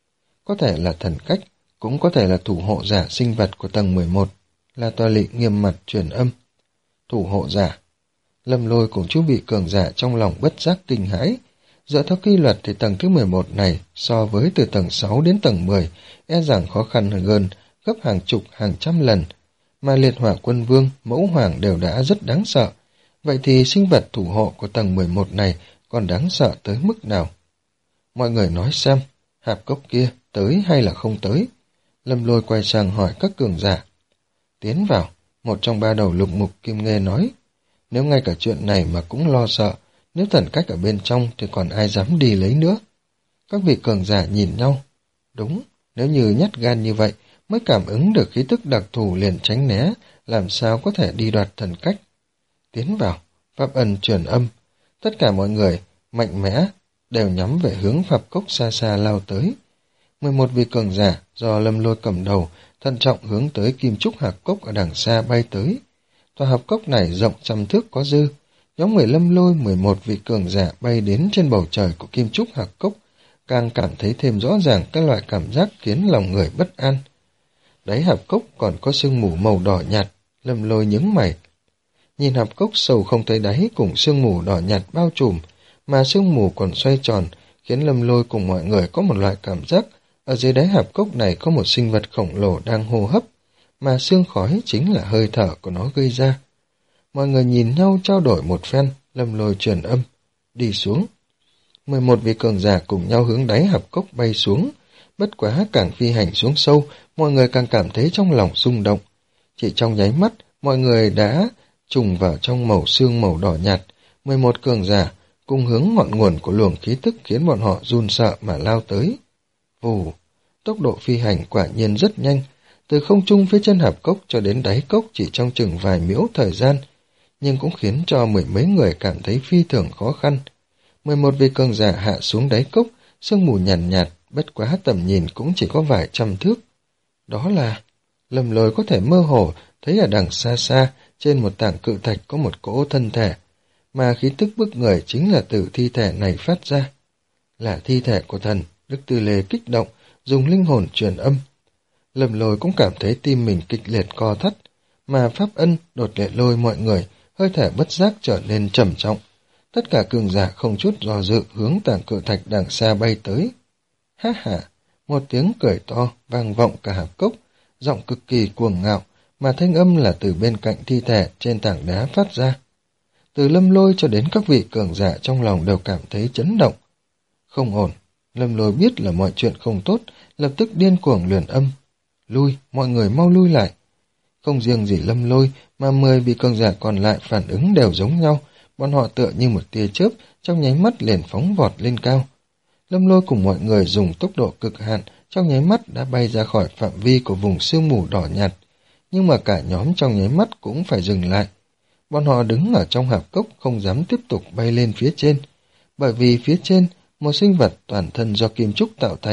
Có thể là thần cách, cũng có thể là thủ hộ giả sinh vật của tầng mười một. La Toa Lị nghiêm mặt truyền âm. Thủ hộ giả. Lâm Lôi cùng chú vị cường giả trong lòng bất giác kinh hãi. Dựa theo quy luật thì tầng thứ mười một này so với từ tầng sáu đến tầng mười e rằng khó khăn hơn gấp hàng chục hàng trăm lần. Mà liệt hỏa quân vương, mẫu hoàng đều đã rất đáng sợ. Vậy thì sinh vật thủ hộ của tầng mười một này còn đáng sợ tới mức nào? Mọi người nói xem, hạp cốc kia tới hay là không tới? Lâm Lôi quay sang hỏi các cường giả. Tiến vào, một trong ba đầu lục mục kim nghê nói. Nếu ngay cả chuyện này mà cũng lo sợ, nếu thần cách ở bên trong thì còn ai dám đi lấy nữa? Các vị cường giả nhìn nhau. Đúng, nếu như nhát gan như vậy mới cảm ứng được khí tức đặc thù liền tránh né, làm sao có thể đi đoạt thần cách? Tiến vào, Pháp Ân truyền âm. Tất cả mọi người, mạnh mẽ, đều nhắm về hướng Pháp Cốc xa xa lao tới. Mười một vị cường giả do Lâm Lôi cầm đầu, thận trọng hướng tới kim trúc hạp cốc ở đằng xa bay tới. Tòa hạp cốc này rộng trăm thước có dư. Nhóm người Lâm Lôi mười một vị cường giả bay đến trên bầu trời của kim trúc hạp cốc, càng cảm thấy thêm rõ ràng các loại cảm giác khiến lòng người bất an. Đáy hạp cốc còn có sương mù màu đỏ nhạt. Lâm Lôi nhướng mày. Nhìn hạp cốc sâu không thấy đáy cùng sương mù đỏ nhạt bao trùm, mà sương mù còn xoay tròn, khiến Lâm Lôi cùng mọi người có một loại cảm giác ở dưới đáy hạp cốc này có một sinh vật khổng lồ đang hô hấp, mà sương khói chính là hơi thở của nó gây ra. Mọi người nhìn nhau trao đổi một phen, Lâm Lôi truyền âm, đi xuống. Mười một vị cường giả cùng nhau hướng đáy hạp cốc bay xuống, bất quá càng phi hành xuống sâu, mọi người càng cảm thấy trong lòng rung động. Chỉ trong nháy mắt, mọi người đã trùng vào trong màu sương màu đỏ nhạt. Mười một cường giả cùng hướng ngọn nguồn của luồng khí tức khiến bọn họ run sợ mà lao tới. Vù, tốc độ phi hành quả nhiên rất nhanh, từ không trung phía chân hạp cốc cho đến đáy cốc chỉ trong chừng vài miễu thời gian, nhưng cũng khiến cho mười mấy người cảm thấy phi thường khó khăn. Mười một vị cường giả hạ xuống đáy cốc, sương mù nhàn nhạt, nhạt, bất quá tầm nhìn cũng chỉ có vài trăm thước. Đó là... Lâm Lôi có thể mơ hồ thấy ở đằng xa xa, trên một tảng cự thạch có một cỗ thân thể, mà khí tức bức người chính là từ thi thể này phát ra. Là thi thể của thần. Đức Tư Lê kích động, dùng linh hồn truyền âm. Lâm Lôi cũng cảm thấy tim mình kịch liệt co thắt, mà Pháp Ân đột lệ lôi mọi người, hơi thể bất giác trở nên trầm trọng. Tất cả cường giả không chút do dự hướng tảng cự thạch đằng xa bay tới. Ha ha, một tiếng cười to vang vọng cả hạp cốc, giọng cực kỳ cuồng ngạo, mà thanh âm là từ bên cạnh thi thể trên tảng đá phát ra. Từ Lâm Lôi cho đến các vị cường giả trong lòng đều cảm thấy chấn động. Không ổn, Lâm Lôi biết là mọi chuyện không tốt, lập tức điên cuồng luyện âm. Lui, mọi người mau lui lại. Không riêng gì Lâm Lôi, mà mười vị cường giả còn lại phản ứng đều giống nhau, bọn họ tựa như một tia chớp, trong nháy mắt liền phóng vọt lên cao. Lâm Lôi cùng mọi người dùng tốc độ cực hạn, trong nháy mắt đã bay ra khỏi phạm vi của vùng sương mù đỏ nhạt, nhưng mà cả nhóm trong nháy mắt cũng phải dừng lại. Bọn họ đứng ở trong hạp cốc không dám tiếp tục bay lên phía trên, bởi vì phía trên, một sinh vật toàn thân do kim trúc tạo thành,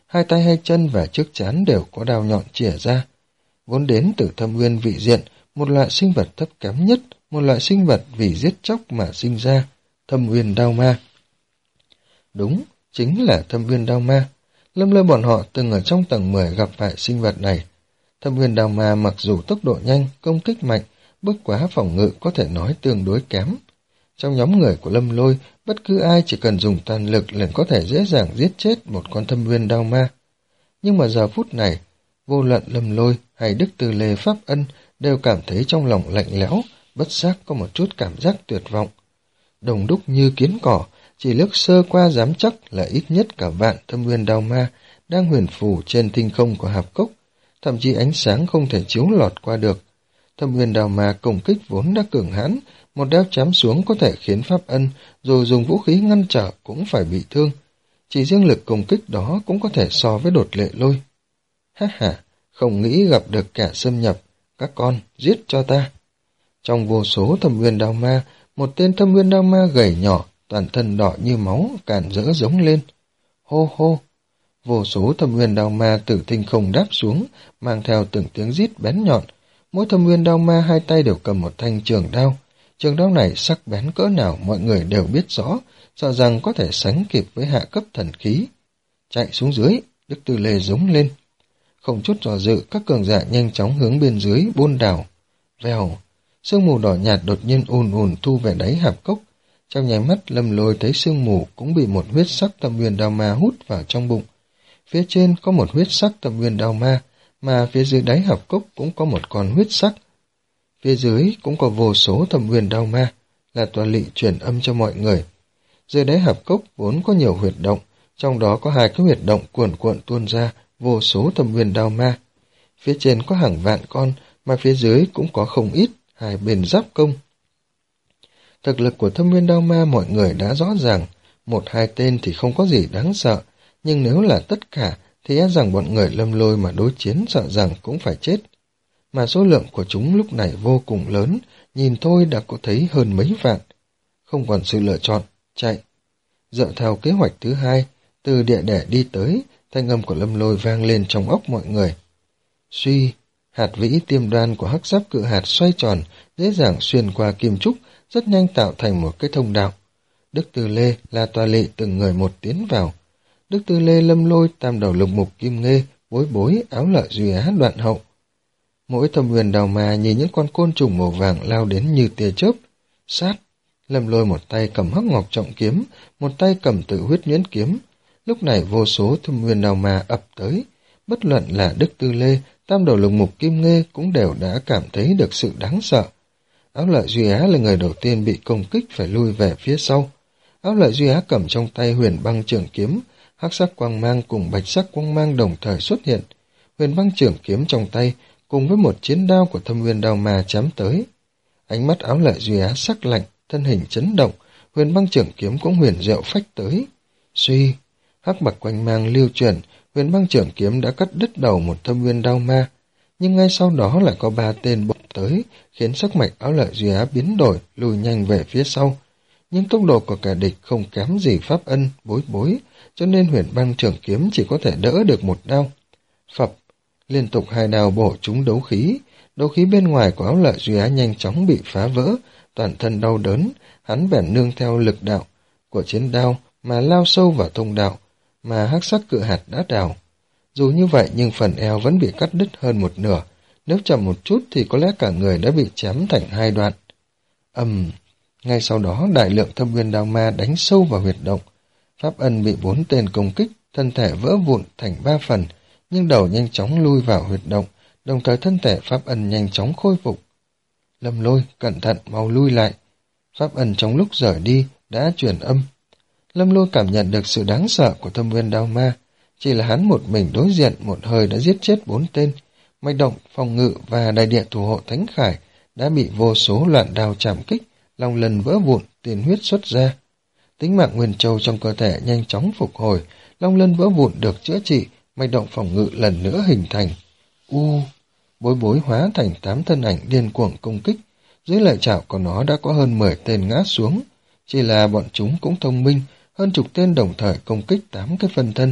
hai tay hai chân và trước trán đều có đao nhọn chĩa ra. Vốn đến từ thâm nguyên vị diện, một loại sinh vật thấp kém nhất, một loại sinh vật vì giết chóc mà sinh ra, thâm nguyên đao ma. Đúng, chính là thâm nguyên đao ma. Lâm Lôi bọn họ từng ở trong tầng mười gặp phải sinh vật này. Thâm nguyên đao ma mặc dù tốc độ nhanh, công kích mạnh, bước quá phòng ngự có thể nói tương đối kém. Trong nhóm người của Lâm Lôi, bất cứ ai chỉ cần dùng toàn lực liền có thể dễ dàng giết chết một con thâm nguyên đao ma. Nhưng mà giờ phút này, vô luận Lâm Lôi hay Đức Tư Lê Pháp Ân đều cảm thấy trong lòng lạnh lẽo, bất giác có một chút cảm giác tuyệt vọng. Đồng đúc như kiến cỏ, chỉ lướt sơ qua dám chắc là ít nhất cả vạn thâm nguyên đao ma đang huyền phù trên tinh không của hạp cốc, thậm chí ánh sáng không thể chiếu lọt qua được. Thâm nguyên đao ma công kích vốn đã cường hãn, một đao chém xuống có thể khiến Pháp Ân dù dùng vũ khí ngăn trở cũng phải bị thương. Chỉ riêng lực công kích đó cũng có thể so với Đột Lệ Lôi. Ha ha, không nghĩ gặp được kẻ xâm nhập, các con giết cho ta. Trong vô số thâm nguyên đao ma, một tên thâm nguyên đao ma gầy nhỏ, toàn thân đỏ như máu, càn rỡ giống lên. Hô hô! Vô số thâm nguyên đao ma từ tinh không đáp xuống, mang theo từng tiếng rít bén nhọn. Mỗi thâm nguyên đao ma hai tay đều cầm một thanh trường đao. Trường đao này sắc bén cỡ nào mọi người đều biết rõ, sợ rằng có thể sánh kịp với hạ cấp thần khí. Chạy xuống dưới, Đức Tư Lê giống lên. Không chút do dự, các cường giả nhanh chóng hướng bên dưới bôn đảo. Vèo, sương mù đỏ nhạt đột nhiên ùn ùn thu về đáy hạp cốc. Trong nháy mắt, Lâm Lôi thấy sương mù cũng bị một huyết sắc thâm nguyên đao ma hút vào trong bụng. Phía trên có một huyết sắc thâm nguyên đao ma, mà phía dưới đáy hạp cốc cũng có một con huyết sắc. Phía dưới cũng có vô số thâm nguyên đao ma, là tọa lỵ truyền âm cho mọi người. Dưới đáy hạp cốc vốn có nhiều huyệt động, trong đó có hai cái huyệt động cuồn cuộn tuôn ra vô số thâm nguyên đao ma. Phía trên có hàng vạn con, mà phía dưới cũng có không ít, hai bên giáp công. Thực lực của thâm nguyên đao ma mọi người đã rõ ràng, một hai tên thì không có gì đáng sợ, nhưng nếu là tất cả thì e rằng bọn người Lâm Lôi mà đối chiến sợ rằng cũng phải chết. Mà số lượng của chúng lúc này vô cùng lớn, nhìn thôi đã có thấy hơn mấy vạn. Không còn sự lựa chọn, chạy. Dựa theo kế hoạch thứ hai, từ địa đẻ đi tới, thanh âm của Lâm Lôi vang lên trong óc mọi người. Suy, hạt vĩ tiêm đoan của hắc giáp cự hạt xoay tròn, dễ dàng xuyên qua kim trúc, rất nhanh tạo thành một cái thông đạo. Đức Tư Lê, La Toa Lị từng người một tiến vào. Đức Tư Lê, Lâm Lôi, Tam Đầu Lục Mục Kim Nghê, Bối Bối, Áo Lợi Duy Á, Đoạn Hậu. Mỗi thâm huyền đào ma nhìn những con côn trùng màu vàng lao đến như tia chớp. Sát! Lâm Lôi một tay cầm hắc ngọc trọng kiếm, một tay cầm tự huyết nhuyễn kiếm. Lúc này vô số thâm huyền đào ma ập tới. Bất luận là Đức Tư Lê, Tam Đầu Lục Mục Kim Nghê cũng đều đã cảm thấy được sự đáng sợ. Áo Lợi Duy Á là người đầu tiên bị công kích phải lui về phía sau. Áo Lợi Duy Á cầm trong tay huyền băng trường kiếm, hắc sắc quang mang cùng bạch sắc quang mang đồng thời xuất hiện. Huyền băng trường kiếm trong tay cùng với một chiến đao của thâm huyền đao ma chém tới. Ánh mắt Áo Lợi Duy Á sắc lạnh, thân hình chấn động, huyền băng trường kiếm cũng huyền diệu phách tới. Suy, hắc bạch quang mang lưu truyền, huyền băng trường kiếm đã cắt đứt đầu một thâm huyền đao ma, nhưng ngay sau đó lại có ba tên bộc tới, khiến sắc mạch Áo Lợi Duy Á biến đổi, lùi nhanh về phía sau. Nhưng tốc độ của kẻ địch không kém gì Pháp Ân, Bối Bối, cho nên huyền băng trường kiếm chỉ có thể đỡ được một đao. Phập, liên tục hai đao bổ trúng đấu khí, đấu khí bên ngoài của Áo Lợi Duy Á nhanh chóng bị phá vỡ, toàn thân đau đớn, hắn bèn nương theo lực đạo của chiến đao mà lao sâu vào thông đạo, mà hắc sắc cự hạt đã đào. Dù như vậy nhưng phần eo vẫn bị cắt đứt hơn một nửa, nếu chậm một chút thì có lẽ cả người đã bị chém thành hai đoạn. Ầm, um, ngay sau đó đại lượng thâm nguyên đao ma đánh sâu vào huyệt động. Pháp Ân bị bốn tên công kích, thân thể vỡ vụn thành ba phần, nhưng đầu nhanh chóng lui vào huyệt động, đồng thời thân thể Pháp Ân nhanh chóng khôi phục. Lâm Lôi, cẩn thận, mau lui lại. Pháp Ân trong lúc rời đi đã truyền âm. Lâm Lôi cảm nhận được sự đáng sợ của thâm nguyên đao ma, chỉ là hắn một mình đối diện một hơi đã giết chết bốn tên. Mạch động, phòng ngự và đại địa thủ hộ Thánh Khải đã bị vô số loạn đao chạm kích, lòng lần vỡ vụn, tiền huyết xuất ra. Tính mạng Nguyên Châu trong cơ thể nhanh chóng phục hồi, long lân vỡ vụn được chữa trị, mạch động phòng ngự lần nữa hình thành. U, Bối Bối hóa thành tám thân ảnh điên cuồng công kích, dưới lợi chảo của nó đã có hơn mười tên ngã xuống. Chỉ là bọn chúng cũng thông minh, hơn chục tên đồng thời công kích tám cái phân thân.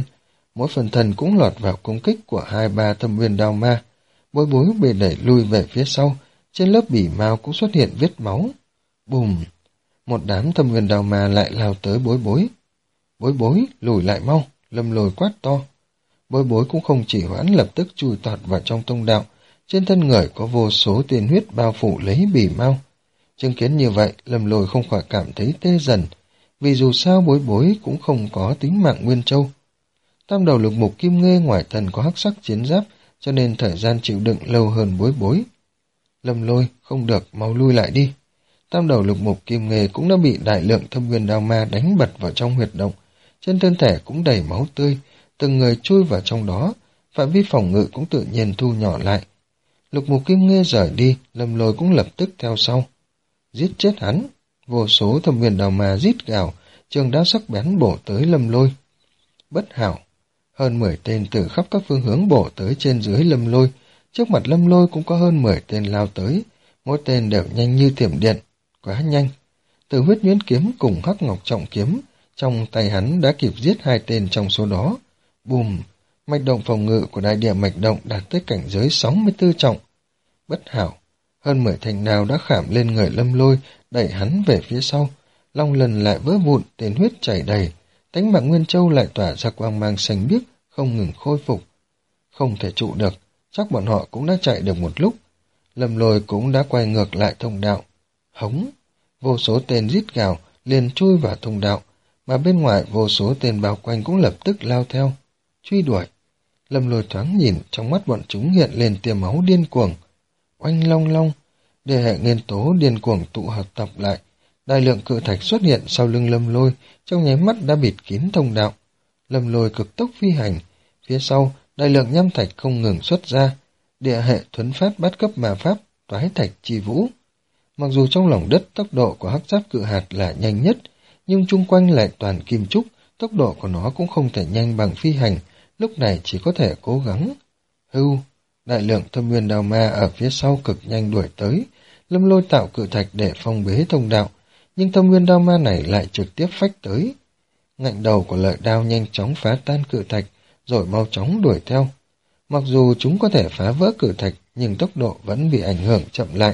mỗi phần thần cũng lọt vào công kích của hai ba thâm nguyên đao ma. Bối bối bị đẩy lui về phía sau, trên lớp bỉ mao cũng xuất hiện vết máu. Bùm! Một đám thâm nguyên đao ma lại lao tới bối bối. Bối bối, lùi lại mau, Lâm Lôi quát to. Bối bối cũng không chỉ hoãn, lập tức chui tọt vào trong thông đạo. Trên thân người có vô số tiên huyết bao phủ lấy bỉ mao. Chứng kiến như vậy, Lâm Lôi không khỏi cảm thấy tê dần, vì dù sao bối bối cũng không có tính mạng Nguyên Châu. Tam đầu lục mục kim ngê ngoài thân có hắc sắc chiến giáp, cho nên thời gian chịu đựng lâu hơn bối bối. Lâm Lôi, không được, mau lui lại đi. Tam đầu lục mục kim nghề cũng đã bị đại lượng thâm nguyên đao ma đánh bật vào trong huyệt động, trên thân thể cũng đầy máu tươi, từng người chui vào trong đó, phạm vi phòng ngự cũng tự nhiên thu nhỏ lại. Lục mục kim nghê rời đi, Lâm Lôi cũng lập tức theo sau. Giết chết hắn! Vô số thâm nguyên đao ma rít gào, trường đao sắc bén bổ tới Lâm Lôi. Bất hảo! Hơn mười tên từ khắp các phương hướng bổ tới trên dưới Lâm Lôi, trước mặt Lâm Lôi cũng có hơn mười tên lao tới, mỗi tên đều nhanh như thiểm điện. Quá nhanh! Từ huyết nhuyễn kiếm cùng hắc ngọc trọng kiếm, trong tay hắn đã kịp giết hai tên trong số đó. Bùm! Mạch động phòng ngự của đại địa mạch động đạt tới cảnh giới sáu mươi tư trọng. Bất hảo! Hơn mười thanh đao đã khảm lên người Lâm Lôi, đẩy hắn về phía sau. Long lần lại vỡ vụn, tên huyết chảy đầy. Tánh mạng Nguyên Châu lại tỏa ra quang mang xanh biếc, không ngừng khôi phục. Không thể trụ được, chắc bọn họ cũng đã chạy được một lúc. Lâm Lôi cũng đã quay ngược lại thông đạo. Hống! Vô số tên rít gào, liền chui vào thông đạo, mà bên ngoài vô số tên bao quanh cũng lập tức lao theo, truy đuổi. Lâm Lôi thoáng nhìn, trong mắt bọn chúng hiện lên tia máu điên cuồng. Oanh long long, địa hệ nguyên tố điên cuồng tụ hợp tập lại. Đại lượng cự thạch xuất hiện sau lưng Lâm Lôi, trong nháy mắt đã bịt kín thông đạo. Lâm Lôi cực tốc phi hành, phía sau đại lượng nham thạch không ngừng xuất ra. Địa hệ thuấn phát bát cấp ma pháp, toái thạch chi vũ. Mặc dù trong lòng đất tốc độ của hắc giáp cự hạt là nhanh nhất, nhưng chung quanh lại toàn kim trúc, tốc độ của nó cũng không thể nhanh bằng phi hành, lúc này chỉ có thể cố gắng. Hưu! Đại lượng thâm nguyên đao ma ở phía sau cực nhanh đuổi tới, Lâm Lôi tạo cự thạch để phong bế thông đạo, nhưng thâm nguyên đao ma này lại trực tiếp phách tới. Ngạnh đầu của lợi đao nhanh chóng phá tan cự thạch, rồi mau chóng đuổi theo. Mặc dù chúng có thể phá vỡ cự thạch, nhưng tốc độ vẫn bị ảnh hưởng chậm lại.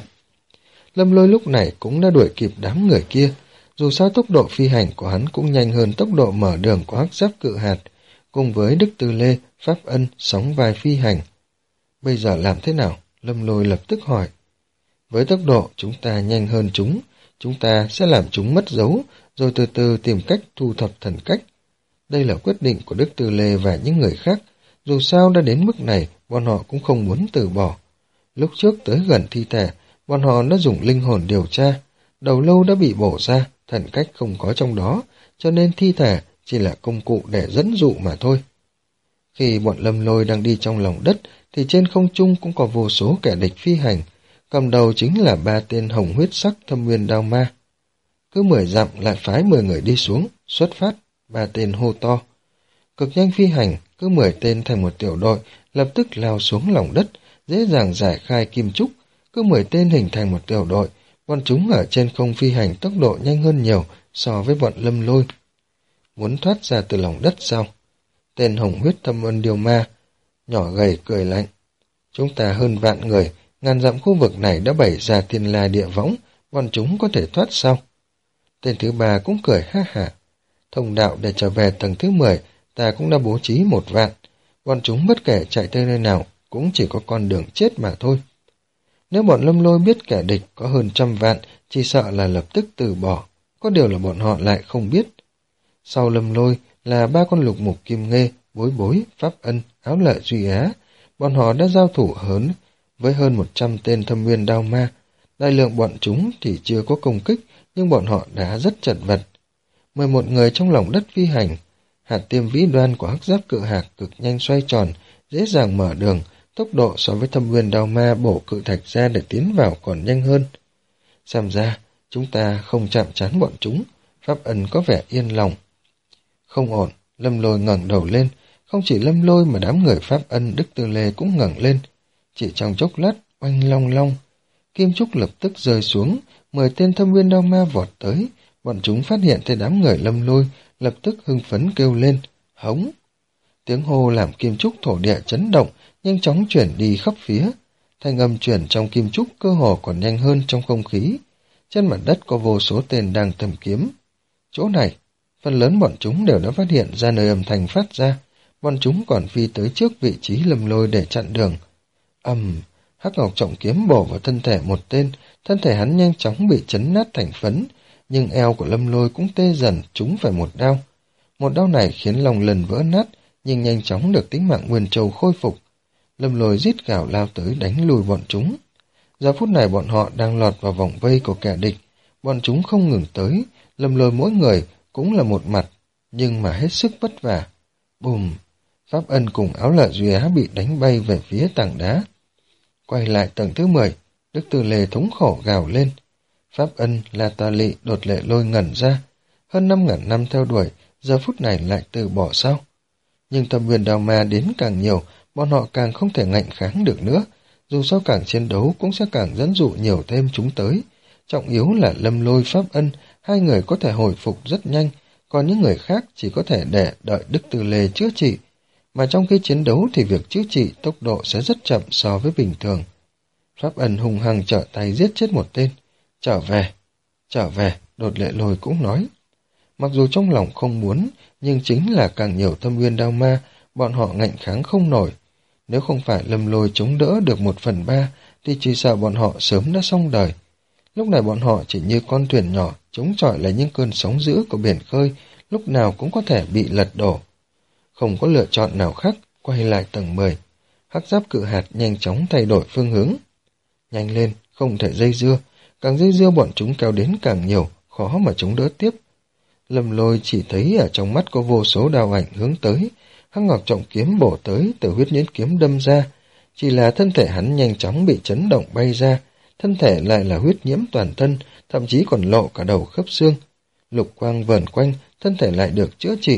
Lâm Lôi lúc này cũng đã đuổi kịp đám người kia, dù sao tốc độ phi hành của hắn cũng nhanh hơn tốc độ mở đường của hắc giáp cự hạt, cùng với Đức Tư Lê, Pháp Ân sóng vai phi hành. Bây giờ làm thế nào? Lâm Lôi lập tức hỏi. Với tốc độ chúng ta nhanh hơn chúng, chúng ta sẽ làm chúng mất dấu, rồi từ từ tìm cách thu thập thần cách. Đây là quyết định của Đức Tư Lê và những người khác, dù sao đã đến mức này, bọn họ cũng không muốn từ bỏ. Lúc trước tới gần thi thể, bọn họ đã dùng linh hồn điều tra, đầu lâu đã bị bổ ra, thần cách không có trong đó, cho nên thi thể chỉ là công cụ để dẫn dụ mà thôi. Khi bọn Lâm Lôi đang đi trong lòng đất, thì trên không trung cũng có vô số kẻ địch phi hành, cầm đầu chính là ba tên hồng huyết sắc thâm nguyên đao ma. Cứ mười dặm lại phái mười người đi xuống, xuất phát, ba tên hô to. Cực nhanh phi hành, cứ mười tên thành một tiểu đội, lập tức lao xuống lòng đất, dễ dàng giải khai kim trúc. Cứ mười tên hình thành một tiểu đội, bọn chúng ở trên không phi hành tốc độ nhanh hơn nhiều so với bọn Lâm Lôi. Muốn thoát ra từ lòng đất sao? Tên hồng huyết thâm ân điều ma, nhỏ gầy cười lạnh. Chúng ta hơn vạn người, ngàn dặm khu vực này đã bày ra thiên la địa võng, bọn chúng có thể thoát sao? Tên thứ ba cũng cười ha hả. Thông đạo để trở về tầng thứ mười, ta cũng đã bố trí một vạn. Bọn chúng bất kể chạy tới nơi nào, cũng chỉ có con đường chết mà thôi. Nếu bọn Lâm Lôi biết kẻ địch có hơn trăm vạn, chỉ sợ là lập tức từ bỏ. Có điều là bọn họ lại không biết. Sau Lâm Lôi là ba con lục mục kim nghê, bối bối, pháp ân, áo lợi duy á. Bọn họ đã giao thủ hớn với hơn một trăm tên thâm nguyên đao ma. Đại lượng bọn chúng thì chưa có công kích, nhưng bọn họ đã rất chật vật. Mười một người trong lòng đất phi hành, hạt tiêm vĩ đoan của hắc giáp cự hạt cực nhanh xoay tròn, dễ dàng mở đường, tốc độ so với thâm nguyên đao ma bổ cự thạch ra để tiến vào còn nhanh hơn. Xem ra, chúng ta không chạm trán bọn chúng, Pháp Ân có vẻ yên lòng. Không ổn, Lâm Lôi ngẩng đầu lên, không chỉ Lâm Lôi mà đám người Pháp Ân, Đức Tư Lê cũng ngẩng lên. Chỉ trong chốc lát, oanh long long, kim trúc lập tức rơi xuống, mười tên thâm nguyên đao ma vọt tới, bọn chúng phát hiện thấy đám người Lâm Lôi, lập tức hưng phấn kêu lên, hống. Tiếng hô làm kim trúc thổ địa chấn động, nhanh chóng chuyển đi khắp phía. Thanh âm chuyển trong kim trúc cơ hồ còn nhanh hơn trong không khí. Trên mặt đất có vô số tên đang tìm kiếm. Chỗ này, phần lớn bọn chúng đều đã phát hiện ra nơi âm thanh phát ra. Bọn chúng còn phi tới trước vị trí Lâm Lôi để chặn đường. Ầm, hắc ngọc trọng kiếm bổ vào thân thể một tên, thân thể hắn nhanh chóng bị chấn nát thành phấn, nhưng eo của Lâm Lôi cũng tê dần trúng phải một đao. Một đao này khiến lòng lần vỡ nát, nhưng nhanh chóng được tính mạng Nguyên Châu khôi phục. Lâm Lôi rít gào lao tới đánh lùi bọn chúng. Giờ phút này bọn họ đang lọt vào vòng vây của kẻ địch, bọn chúng không ngừng tới, Lâm Lôi mỗi người cũng là một mặt, nhưng mà hết sức vất vả. Bùm! Pháp Ân cùng Áo Lạ Duy Á bị đánh bay về phía tảng đá. Quay lại tầng thứ mười, Đức Tư Lê thống khổ gào lên. Pháp Ân, La Ta Lị, Đột Lệ Lôi ngẩn ra. Hơn năm ngàn năm theo đuổi, giờ phút này lại từ bỏ sao? Nhưng Thâm Nguyên Đao Ma đến càng nhiều, bọn họ càng không thể ngạnh kháng được nữa. Dù sao càng chiến đấu cũng sẽ càng dẫn dụ nhiều thêm chúng tới. Trọng yếu là Lâm Lôi, Pháp Ân, hai người có thể hồi phục rất nhanh, còn những người khác chỉ có thể để đợi Đức Tư Lê chữa trị. Mà trong khi chiến đấu thì việc chữa trị tốc độ sẽ rất chậm so với bình thường. Pháp Ân hung hăng trở tay giết chết một tên. Trở về, trở về, Đột Lệ Lôi cũng nói. Mặc dù trong lòng không muốn, nhưng chính là càng nhiều Thâm Nguyên Đao Ma, bọn họ ngạnh kháng không nổi. Nếu không phải Lâm Lôi chống đỡ được một phần ba, thì chỉ sợ bọn họ sớm đã xong đời. Lúc này bọn họ chỉ như con thuyền nhỏ, chống chọi lại những cơn sóng dữ của biển khơi, lúc nào cũng có thể bị lật đổ. Không có lựa chọn nào khác, quay lại tầng mười. Hắc giáp cự hạt nhanh chóng thay đổi phương hướng. Nhanh lên, không thể dây dưa, càng dây dưa bọn chúng kéo đến càng nhiều, khó mà chống đỡ tiếp. Lâm Lôi chỉ thấy ở trong mắt có vô số đao ảnh hướng tới, hắc ngọc trọng kiếm bổ tới từ huyết nhuyễn kiếm đâm ra, chỉ là thân thể hắn nhanh chóng bị chấn động bay ra, thân thể lại là huyết nhiễm toàn thân, thậm chí còn lộ cả đầu khớp xương. Lục quang vờn quanh, thân thể lại được chữa trị.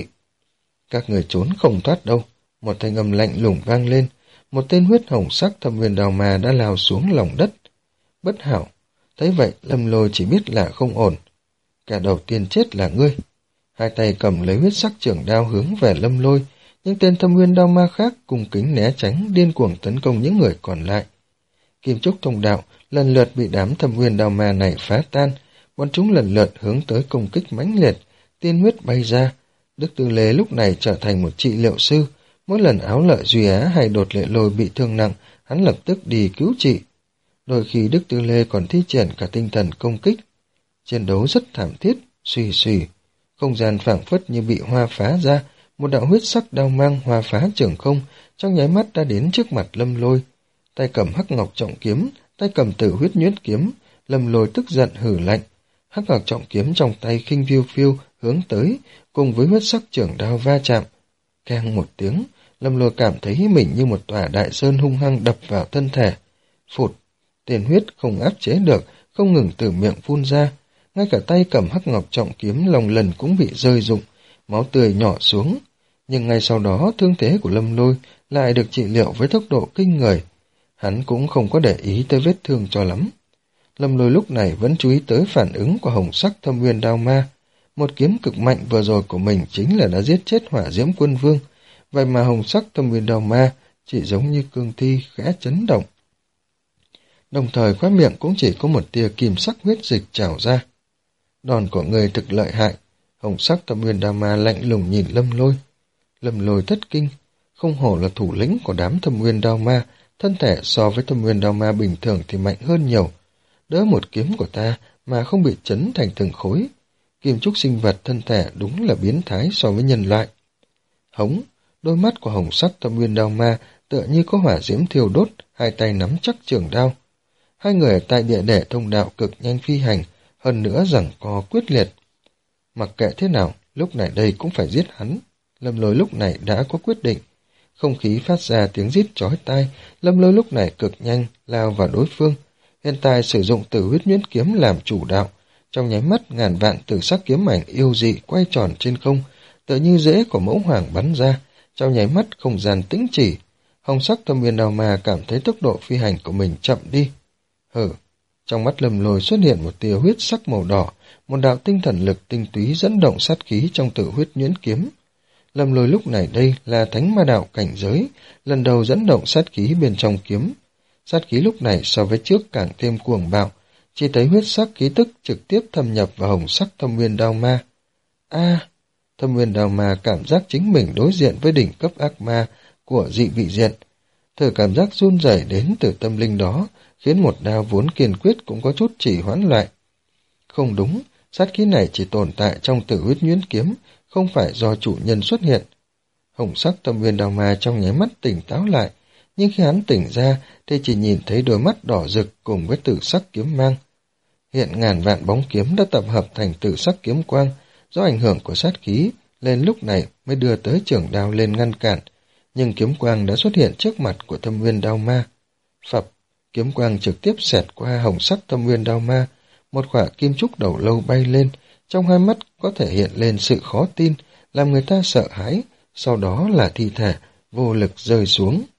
Các người trốn không thoát đâu, một thanh âm lạnh lùng vang lên, một tên huyết hồng sắc Thâm Nguyên Đao Ma đã lao xuống lòng đất. Bất hảo, thấy vậy Lâm Lôi chỉ biết là không ổn. Kẻ đầu tiên chết là ngươi. Hai tay cầm lấy huyết sắc trường đao hướng về Lâm Lôi, những tên Thâm Nguyên Đao Ma khác cùng kính né tránh, điên cuồng tấn công những người còn lại. Kim trúc thông đạo lần lượt bị đám Thâm Nguyên Đao Ma này phá tan, bọn chúng lần lượt hướng tới công kích mãnh liệt, tiên huyết bay ra. Đức Tư Lê lúc này trở thành một trị liệu sư, mỗi lần Áo Lợi Duy Á hay Đột Lệ Lôi bị thương nặng, hắn lập tức đi cứu trị. Đôi khi Đức Tư Lê còn thi triển cả tinh thần công kích. Chiến đấu rất thảm thiết, xùy xùy, không gian phảng phất như bị hoa phá ra, một đạo huyết sắc đao mang hoa phá trường không, trong nháy mắt đã đến trước mặt Lâm Lôi. Tay cầm hắc ngọc trọng kiếm, tay cầm tử huyết nhuyễn kiếm, Lâm Lôi tức giận hử lạnh. Hắc ngọc trọng kiếm trong tay khinh phiêu phiêu hướng tới, cùng với huyết sắc trường đao va chạm. Keng một tiếng, Lâm Lôi cảm thấy mình như một tòa đại sơn hung hăng đập vào thân thể. Phụt, tiền huyết không áp chế được, không ngừng từ miệng phun ra. Ngay cả tay cầm hắc ngọc trọng kiếm lòng lần cũng bị rơi rụng, máu tươi nhỏ xuống. Nhưng ngay sau đó thương thế của Lâm Lôi lại được trị liệu với tốc độ kinh người. Hắn cũng không có để ý tới vết thương cho lắm. Lâm Lôi lúc này vẫn chú ý tới phản ứng của hồng sắc Thâm Nguyên Đao Ma. Một kiếm cực mạnh vừa rồi của mình chính là đã giết chết Hỏa Diễm Quân Vương. Vậy mà hồng sắc Thâm Nguyên Đao Ma chỉ giống như cương thi khẽ chấn động. Đồng thời khóe miệng cũng chỉ có một tia kim sắc huyết dịch trào ra. Đòn của người thực lợi hại. Hồng sắc Thâm Nguyên Đao Ma lạnh lùng nhìn Lâm Lôi. Lâm Lôi thất kinh, không hổ là thủ lĩnh của đám Thâm Nguyên Đao Ma, thân thể so với Thâm Nguyên Đao Ma bình thường thì mạnh hơn nhiều. Đỡ một kiếm của ta mà không bị chấn thành từng khối. Kim trúc sinh vật thân thể đúng là biến thái so với nhân loại. Hống, đôi mắt của hồng sắc Thâm Nguyên Đao Ma tựa như có hỏa diễm thiêu đốt, hai tay nắm chắc trường đao. Hai người ở tại địa đệ thông đạo cực nhanh phi hành, hơn nữa giằng co quyết liệt. Mặc kệ thế nào, lúc này đây cũng phải giết hắn. Lâm Lôi lúc này đã có quyết định. Không khí phát ra tiếng rít chói tai, Lâm Lôi lúc này cực nhanh lao vào đối phương. Hiện tại sử dụng tử huyết nhuyễn kiếm làm chủ đạo. Trong nháy mắt ngàn vạn tử sắc kiếm ảnh yêu dị quay tròn trên không, tựa như rễ của mẫu hoàng bắn ra. Trong nháy mắt không gian tĩnh chỉ. Hồng sắc Thâm Nguyên Đao Ma cảm thấy tốc độ phi hành của mình chậm đi. Hừ, trong mắt Lâm Lôi xuất hiện một tia huyết sắc màu đỏ, một đạo tinh thần lực tinh túy dẫn động sát khí trong tử huyết nhuyễn kiếm. Lâm Lôi lúc này đây là thánh ma đạo cảnh giới, lần đầu dẫn động sát khí bên trong kiếm. Sát khí lúc này so với trước càng thêm cuồng bạo, chỉ thấy huyết sắc khí tức trực tiếp thâm nhập vào hồng sắc thâm nguyên đao ma. A, thâm nguyên đao ma cảm giác chính mình đối diện với đỉnh cấp ác ma của dị vị diện. Thử cảm giác run rẩy đến từ tâm linh đó, khiến một đao vốn kiên quyết cũng có chút chỉ hoãn lại. Không đúng, sát khí này chỉ tồn tại trong tử huyết nhuyễn kiếm, không phải do chủ nhân xuất hiện. Hồng sắc tâm nguyên đao ma trong nháy mắt tỉnh táo lại, nhưng khi hắn tỉnh ra thì chỉ nhìn thấy đôi mắt đỏ rực cùng với tử sắc kiếm mang. Hiện ngàn vạn bóng kiếm đã tập hợp thành tử sắc kiếm quang, do ảnh hưởng của sát khí, lên lúc này mới đưa tới trường đao lên ngăn cản, nhưng kiếm quang đã xuất hiện trước mặt của thâm nguyên đao ma. Phập, kiếm quang trực tiếp xẹt qua hồng sắc thâm nguyên đao ma, một khỏa kim trúc đầu lâu bay lên, trong hai mắt có thể hiện lên sự khó tin, làm người ta sợ hãi, sau đó là thi thể, vô lực rơi xuống.